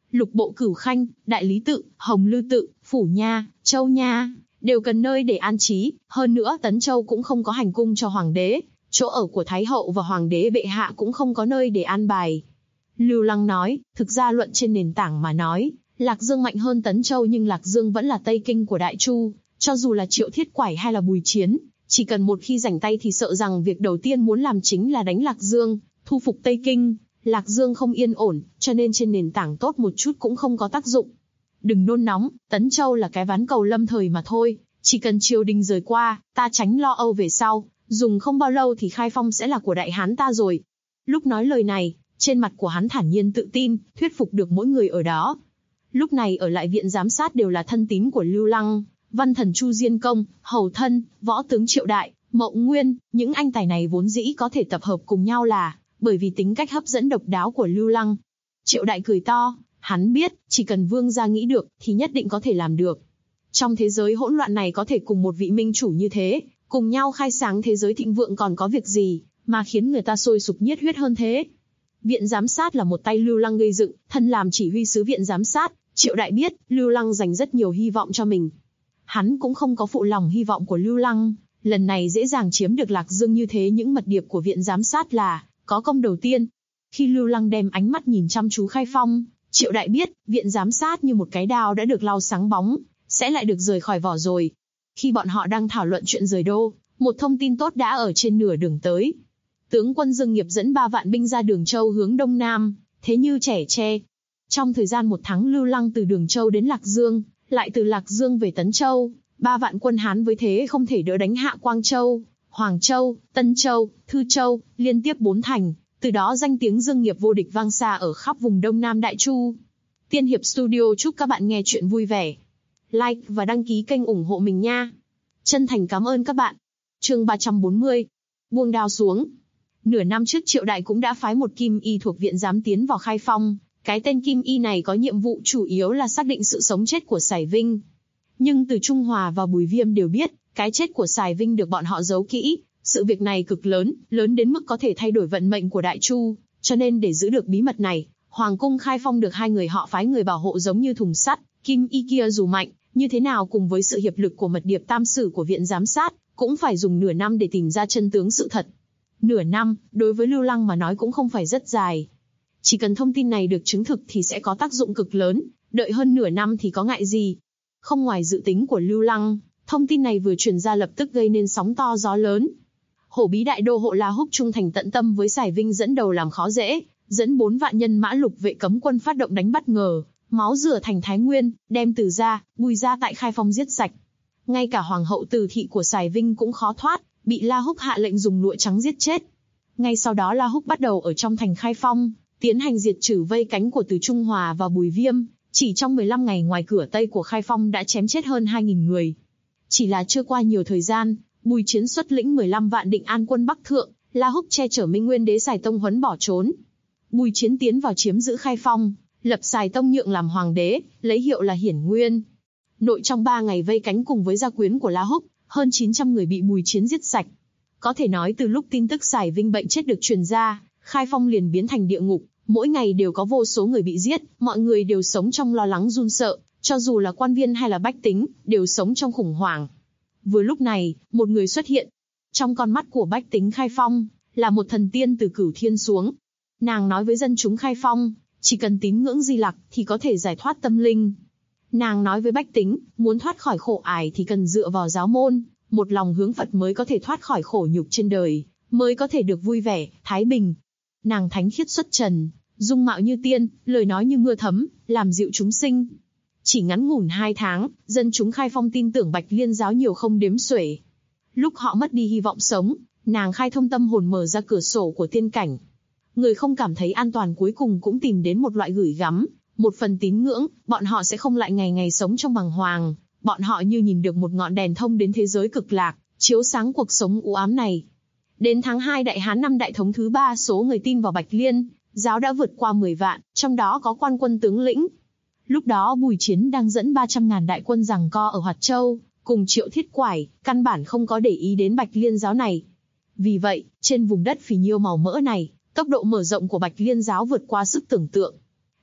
Lục bộ Cửu Khanh, Đại Lý Tự, Hồng Lư Tự, Phủ Nha, Châu Nha, đều cần nơi để an trí. Hơn nữa Tấn Châu cũng không có hành cung cho hoàng đế, chỗ ở của Thái hậu và hoàng đế bệ hạ cũng không có nơi để an bài. Lưu Lăng nói, thực ra luận trên nền tảng mà nói, Lạc Dương mạnh hơn Tấn Châu, nhưng Lạc Dương vẫn là Tây Kinh của Đại Chu, cho dù là Triệu Thiết Quải hay là Bùi Chiến, chỉ cần một khi rảnh tay thì sợ rằng việc đầu tiên muốn làm chính là đánh Lạc Dương, thu phục Tây Kinh. Lạc Dương không yên ổn, cho nên trên nền tảng tốt một chút cũng không có tác dụng. Đừng nôn nóng, Tấn Châu là cái ván cầu lâm thời mà thôi, chỉ cần triều đình rời qua, ta tránh lo âu về sau, dùng không bao lâu thì Khai Phong sẽ là của Đại Hán ta rồi. Lúc nói lời này, trên mặt của hắn thản nhiên tự tin, thuyết phục được mỗi người ở đó. Lúc này ở lại viện giám sát đều là thân tín của Lưu Lăng, văn thần Chu Diên Công, hầu thân, võ tướng Triệu Đại, Mộng Nguyên, những anh tài này vốn dĩ có thể tập hợp cùng nhau là bởi vì tính cách hấp dẫn độc đáo của Lưu Lăng. Triệu Đại cười to, hắn biết, chỉ cần vương gia nghĩ được, thì nhất định có thể làm được. Trong thế giới hỗn loạn này có thể cùng một vị minh chủ như thế, cùng nhau khai sáng thế giới thịnh vượng còn có việc gì, mà khiến người ta sôi sục nhiệt huyết hơn thế. Viện giám sát là một tay Lưu Lăng gây dựng, thân làm chỉ huy sứ viện giám sát, Triệu Đại biết, Lưu Lăng dành rất nhiều hy vọng cho mình. Hắn cũng không có phụ lòng hy vọng của Lưu Lăng, lần này dễ dàng chiếm được Lạc Dương như thế, những mật điệp của viện giám sát là có công đầu tiên. Khi Lưu Lăng đem ánh mắt nhìn chăm chú Khai Phong, Triệu Đại biết, viện giám sát như một cái đao đã được lau sáng bóng, sẽ lại được rời khỏi vỏ rồi. Khi bọn họ đang thảo luận chuyện rời đô, một thông tin tốt đã ở trên nửa đường tới. Tướng quân Dương Nghiệp dẫn 3 vạn binh ra Đường Châu hướng đông nam, thế như trẻ tre. Trong thời gian 1 tháng, Lưu Lăng từ Đường Châu đến Lạc Dương, lại từ Lạc Dương về Tấn Châu, 3 vạn quân Hán với thế không thể đỡ đánh hạ Quang Châu, Hoàng Châu, Tân Châu, Thư Châu, liên tiếp 4 thành. Từ đó danh tiếng Dương Nghiệp vô địch vang xa ở khắp vùng Đông Nam Đại Chu. Tiên Hiệp Studio chúc các bạn nghe chuyện vui vẻ. Like và đăng ký kênh ủng hộ mình nha. Chân thành cảm ơn các bạn. Chương 340. Buông đao xuống. Nửa năm trước Triệu Đại cũng đã phái một kim y thuộc viện giám tiến vào Khai Phong. Cái tên kim y này có nhiệm vụ chủ yếu là xác định sự sống chết của Sài Vinh. Nhưng từ Trung Hòa và Bùi Viêm đều biết, cái chết của Sài Vinh được bọn họ giấu kỹ. Sự việc này cực lớn, lớn đến mức có thể thay đổi vận mệnh của Đại Chu, cho nên để giữ được bí mật này, Hoàng cung Khai Phong được 2 người họ phái người bảo hộ giống như thùng sắt. Kim y kia dù mạnh như thế nào cùng với sự hiệp lực của mật điệp tam sử của viện giám sát, cũng phải dùng nửa năm để tìm ra chân tướng sự thật. Nửa năm, đối với Lưu Lăng mà nói cũng không phải rất dài. Chỉ cần thông tin này được chứng thực thì sẽ có tác dụng cực lớn, đợi hơn nửa năm thì có ngại gì. Không ngoài dự tính của Lưu Lăng, thông tin này vừa truyền ra lập tức gây nên sóng to gió lớn. Hổ bí đại đô hộ La Húc trung thành tận tâm với Sài Vinh dẫn đầu làm khó dễ, dẫn 4 vạn nhân mã lục vệ cấm quân phát động đánh bất ngờ, máu rửa thành Thái Nguyên, đem Từ gia, Bùi gia tại Khai Phong giết sạch. Ngay cả hoàng hậu Từ thị của Sài Vinh cũng khó thoát, bị La Húc hạ lệnh dùng lụa trắng giết chết. Ngay sau đó La Húc bắt đầu ở trong thành Khai Phong tiến hành diệt trừ vây cánh của Từ Trung Hòa và Bùi Viêm, chỉ trong 15 ngày ngoài cửa Tây của Khai Phong đã chém chết hơn 2.000 người. Chỉ là chưa qua nhiều thời gian, Bùi Chiến xuất lĩnh 15 vạn Định An quân Bắc thượng, La Húc che chở Minh Nguyên đế Sài Tông Huấn bỏ trốn. Bùi Chiến tiến vào chiếm giữ Khai Phong, lập Sài Tông Nhượng làm hoàng đế, lấy hiệu là Hiển Nguyên. Nội trong 3 ngày vây cánh cùng với gia quyến của La Húc, hơn 900 người bị Bùi Chiến giết sạch. Có thể nói từ lúc tin tức Sài Vinh bệnh chết được truyền ra, Khai Phong liền biến thành địa ngục, mỗi ngày đều có vô số người bị giết, mọi người đều sống trong lo lắng run sợ, cho dù là quan viên hay là bách tính, đều sống trong khủng hoảng. Vừa lúc này, một người xuất hiện. Trong con mắt của bách tính Khai Phong, là một thần tiên từ Cửu Thiên xuống. Nàng nói với dân chúng Khai Phong, chỉ cần tín ngưỡng Di Lặc thì có thể giải thoát tâm linh. Nàng nói với bách tính, muốn thoát khỏi khổ ải thì cần dựa vào giáo môn, một lòng hướng Phật mới có thể thoát khỏi khổ nhục trên đời, mới có thể được vui vẻ, thái bình. Nàng thánh khiết xuất trần, dung mạo như tiên, lời nói như mưa thấm, làm dịu chúng sinh. Chỉ ngắn ngủn 2 tháng, dân chúng Khai Phong tin tưởng Bạch Liên giáo nhiều không đếm xuể. Lúc họ mất đi hy vọng sống, nàng khai thông tâm hồn mở ra cửa sổ của tiên cảnh. Người không cảm thấy an toàn cuối cùng cũng tìm đến một loại gửi gắm, một phần tín ngưỡng, bọn họ sẽ không lại ngày ngày sống trong bàng hoàng. Bọn họ như nhìn được một ngọn đèn thông đến thế giới cực lạc, chiếu sáng cuộc sống u ám này. Đến tháng 2 Đại Hán năm Đại Thống thứ 3, số người tin vào Bạch Liên giáo đã vượt qua 10 vạn, trong đó có quan quân tướng lĩnh. Lúc đó Bùi Chiến đang dẫn 300.000 đại quân giằng co ở Hoạt Châu, cùng Triệu Thiết Quải, căn bản không có để ý đến Bạch Liên giáo này. Vì vậy, trên vùng đất phì nhiêu màu mỡ này, tốc độ mở rộng của Bạch Liên giáo vượt qua sức tưởng tượng.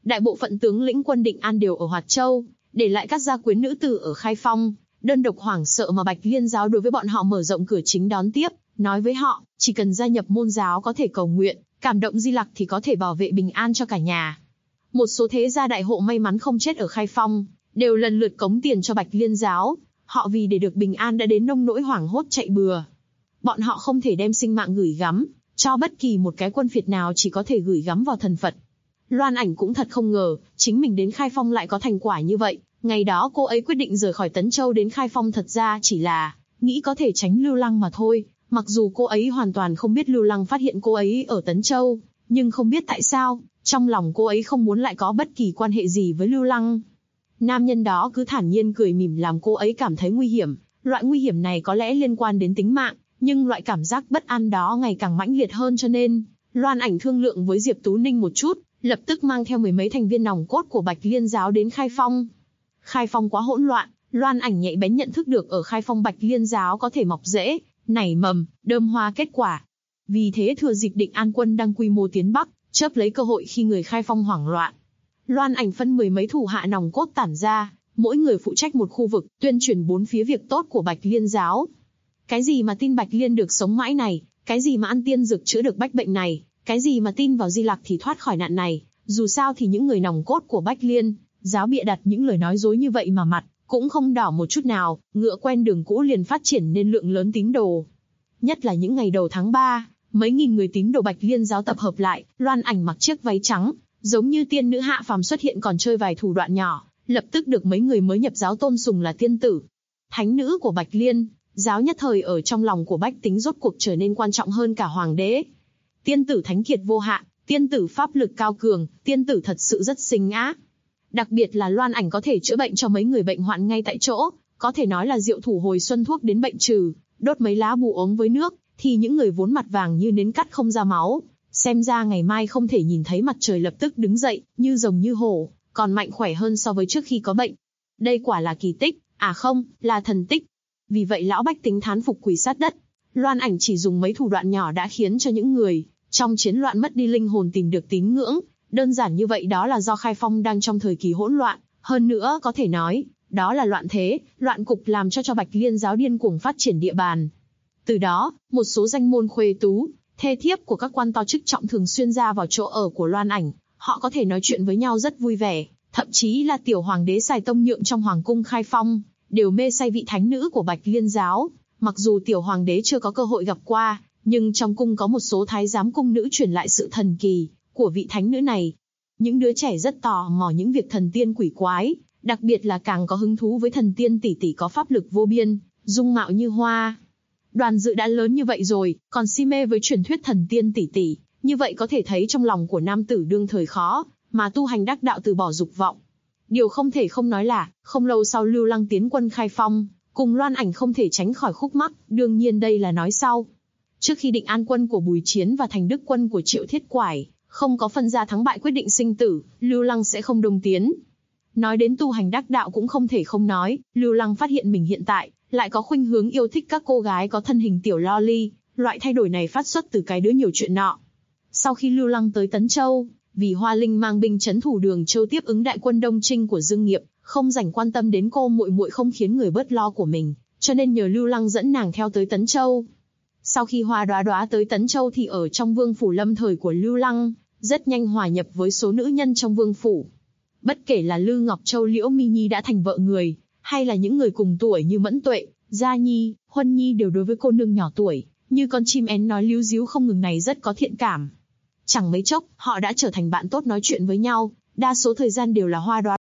đại bộ phận tướng lĩnh quân Định An đều ở Hoạt Châu, để lại các gia quyến nữ tử ở Khai Phong, đơn độc hoảng sợ mà Bạch Liên giáo đối với bọn họ mở rộng cửa chính đón tiếp, nói với họ, chỉ cần gia nhập môn giáo có thể cầu nguyện, cảm động Di Lặc thì có thể bảo vệ bình an cho cả nhà. Một số thế gia đại hộ may mắn không chết ở Khai Phong, đều lần lượt cống tiền cho Bạch Liên giáo, họ vì để được bình an đã đến nông nỗi hoảng hốt chạy bừa. Bọn họ không thể đem sinh mạng gửi gắm cho bất kỳ một cái quân phiệt nào, chỉ có thể gửi gắm vào thần Phật. Loan Ảnh cũng thật không ngờ, chính mình đến Khai Phong lại có thành quả như vậy. Ngày đó cô ấy quyết định rời khỏi Tấn Châu đến Khai Phong thật ra chỉ là nghĩ có thể tránh Lưu Lăng mà thôi. Mặc dù cô ấy hoàn toàn không biết Lưu Lăng phát hiện cô ấy ở Tấn Châu, nhưng không biết tại sao, trong lòng cô ấy không muốn lại có bất kỳ quan hệ gì với Lưu Lăng. Nam nhân đó cứ thản nhiên cười mỉm làm cô ấy cảm thấy nguy hiểm. Loại nguy hiểm này có lẽ liên quan đến tính mạng, nhưng loại cảm giác bất an đó ngày càng mãnh liệt hơn, cho nên Loan Ảnh thương lượng với Diệp Tú Ninh một chút, lập tức mang theo mười mấy thành viên nòng cốt của Bạch Liên giáo đến Khai Phong. Khai Phong quá hỗn loạn, Loan Ảnh nhạy bén nhận thức được ở Khai Phong Bạch Liên giáo có thể mọc rễ, nảy mầm, đơm hoa kết quả. Vì thế thừa dịp Định An quân đang quy mô tiến Bắc, chớp lấy cơ hội khi người Khai Phong hoảng loạn, Loan Ảnh phân mười mấy thủ hạ nòng cốt tản ra, mỗi người phụ trách một khu vực, tuyên truyền bốn phía việc tốt của Bạch Liên giáo. Cái gì mà tin Bạch Liên được sống mãi này, cái gì mà ăn tiên dược chữa được bách bệnh này, cái gì mà tin vào Di Lặc thì thoát khỏi nạn này. Dù sao thì những người nòng cốt của Bạch Liên giáo bịa đặt những lời nói dối như vậy mà mặt cũng không đỏ một chút nào, ngựa quen đường cũ liền phát triển nên lượng lớn tín đồ. Nhất là những ngày đầu tháng 3, mấy nghìn người tín đồ Bạch Liên giáo tập hợp lại, Loan Ảnh mặc chiếc váy trắng, giống như tiên nữ hạ phàm xuất hiện, còn chơi vài thủ đoạn nhỏ, lập tức được mấy người mới nhập giáo tôn sùng là tiên tử. Thánh nữ của Bạch Liên giáo nhất thời ở trong lòng của bách tính rốt cuộc trở nên quan trọng hơn cả hoàng đế. Tiên tử thánh kiệt vô hạn, tiên tử pháp lực cao cường, tiên tử thật sự rất xinh ác. Đặc biệt là Loan Ảnh có thể chữa bệnh cho mấy người bệnh hoạn ngay tại chỗ, có thể nói là diệu thủ hồi xuân, thuốc đến bệnh trừ, đốt mấy lá bù uống với nước, thì những người vốn mặt vàng như nến cắt không ra máu, xem ra ngày mai không thể nhìn thấy mặt trời lập tức đứng dậy, như rồng như hổ, còn mạnh khỏe hơn so với trước khi có bệnh. Đây quả là kỳ tích, à không, là thần tích. Vì vậy lão bách tính thán phục quỳ sát đất. Loan Ảnh chỉ dùng mấy thủ đoạn nhỏ đã khiến cho những người trong chiến loạn mất đi linh hồn tìm được tín ngưỡng. Đơn giản như vậy đó là do Khai Phong đang trong thời kỳ hỗn loạn, hơn nữa có thể nói, đó là loạn thế, loạn cục làm cho Bạch Liên giáo điên cuồng phát triển địa bàn. Từ đó, một số danh môn khuê tú, thê thiếp của các quan to chức trọng thường xuyên ra vào chỗ ở của Loan Ảnh, họ có thể nói chuyện với nhau rất vui vẻ, thậm chí là tiểu hoàng đế Sài Tông Nhượng trong hoàng cung Khai Phong đều mê say vị thánh nữ của Bạch Liên giáo. Mặc dù tiểu hoàng đế chưa có cơ hội gặp qua, nhưng trong cung có một số thái giám cung nữ truyền lại sự thần kỳ của vị thánh nữ này. Những đứa trẻ rất tò mò những việc thần tiên quỷ quái, đặc biệt là càng có hứng thú với thần tiên tỷ tỷ có pháp lực vô biên, dung mạo như hoa. Đoàn Dự đã lớn như vậy rồi, còn si mê với truyền thuyết thần tiên tỷ tỷ, như vậy có thể thấy trong lòng của nam tử đương thời khó mà tu hành đắc đạo, từ bỏ dục vọng. Điều không thể không nói là, không lâu sau Lưu Lăng tiến quân Khai Phong, cùng Loan Ảnh không thể tránh khỏi khúc mắc, đương nhiên đây là nói sau. Trước khi Định An quân của Bùi Chiến và Thành Đức quân của Triệu Thiết Quải không có phân ra thắng bại quyết định sinh tử, Lưu Lăng sẽ không đồng tiến. Nói đến tu hành đắc đạo cũng không thể không nói, Lưu Lăng phát hiện mình hiện tại lại có khuynh hướng yêu thích các cô gái có thân hình tiểu loli, loại thay đổi này phát xuất từ cái đứa nhiều chuyện nọ. Sau khi Lưu Lăng tới Tấn Châu, vì Hoa Linh mang binh trấn thủ Đường Châu tiếp ứng đại quân Đông Trinh của Dương Nghiệp, không rảnh quan tâm đến cô muội muội không khiến người bớt lo của mình, cho nên nhờ Lưu Lăng dẫn nàng theo tới Tấn Châu. Sau khi Hoa Đóa Đóa tới Tấn Châu thì ở trong vương phủ lâm thời của Lưu Lăng, rất nhanh hòa nhập với số nữ nhân trong vương phủ. Bất kể là Lư Ngọc Châu, Liễu Mi Nhi đã thành vợ người, hay là những người cùng tuổi như Mẫn Tuệ, Gia Nhi, Huân Nhi đều đối với cô nương nhỏ tuổi, như con chim én nói líu díu không ngừng này rất có thiện cảm. Chẳng mấy chốc, họ đã trở thành bạn tốt nói chuyện với nhau, đa số thời gian đều là Hoa Đóa.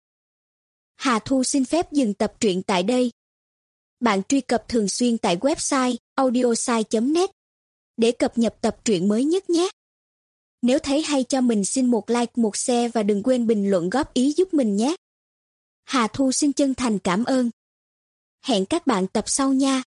Hà Thu xin phép dừng tập truyện tại đây. Bạn truy cập thường xuyên tại website audiosai.net để cập nhật tập truyện mới nhất nhé. Nếu thấy hay cho mình xin một like, một share và đừng quên bình luận góp ý giúp mình nhé. Hà Thu xin chân thành cảm ơn. Hẹn các bạn tập sau nha.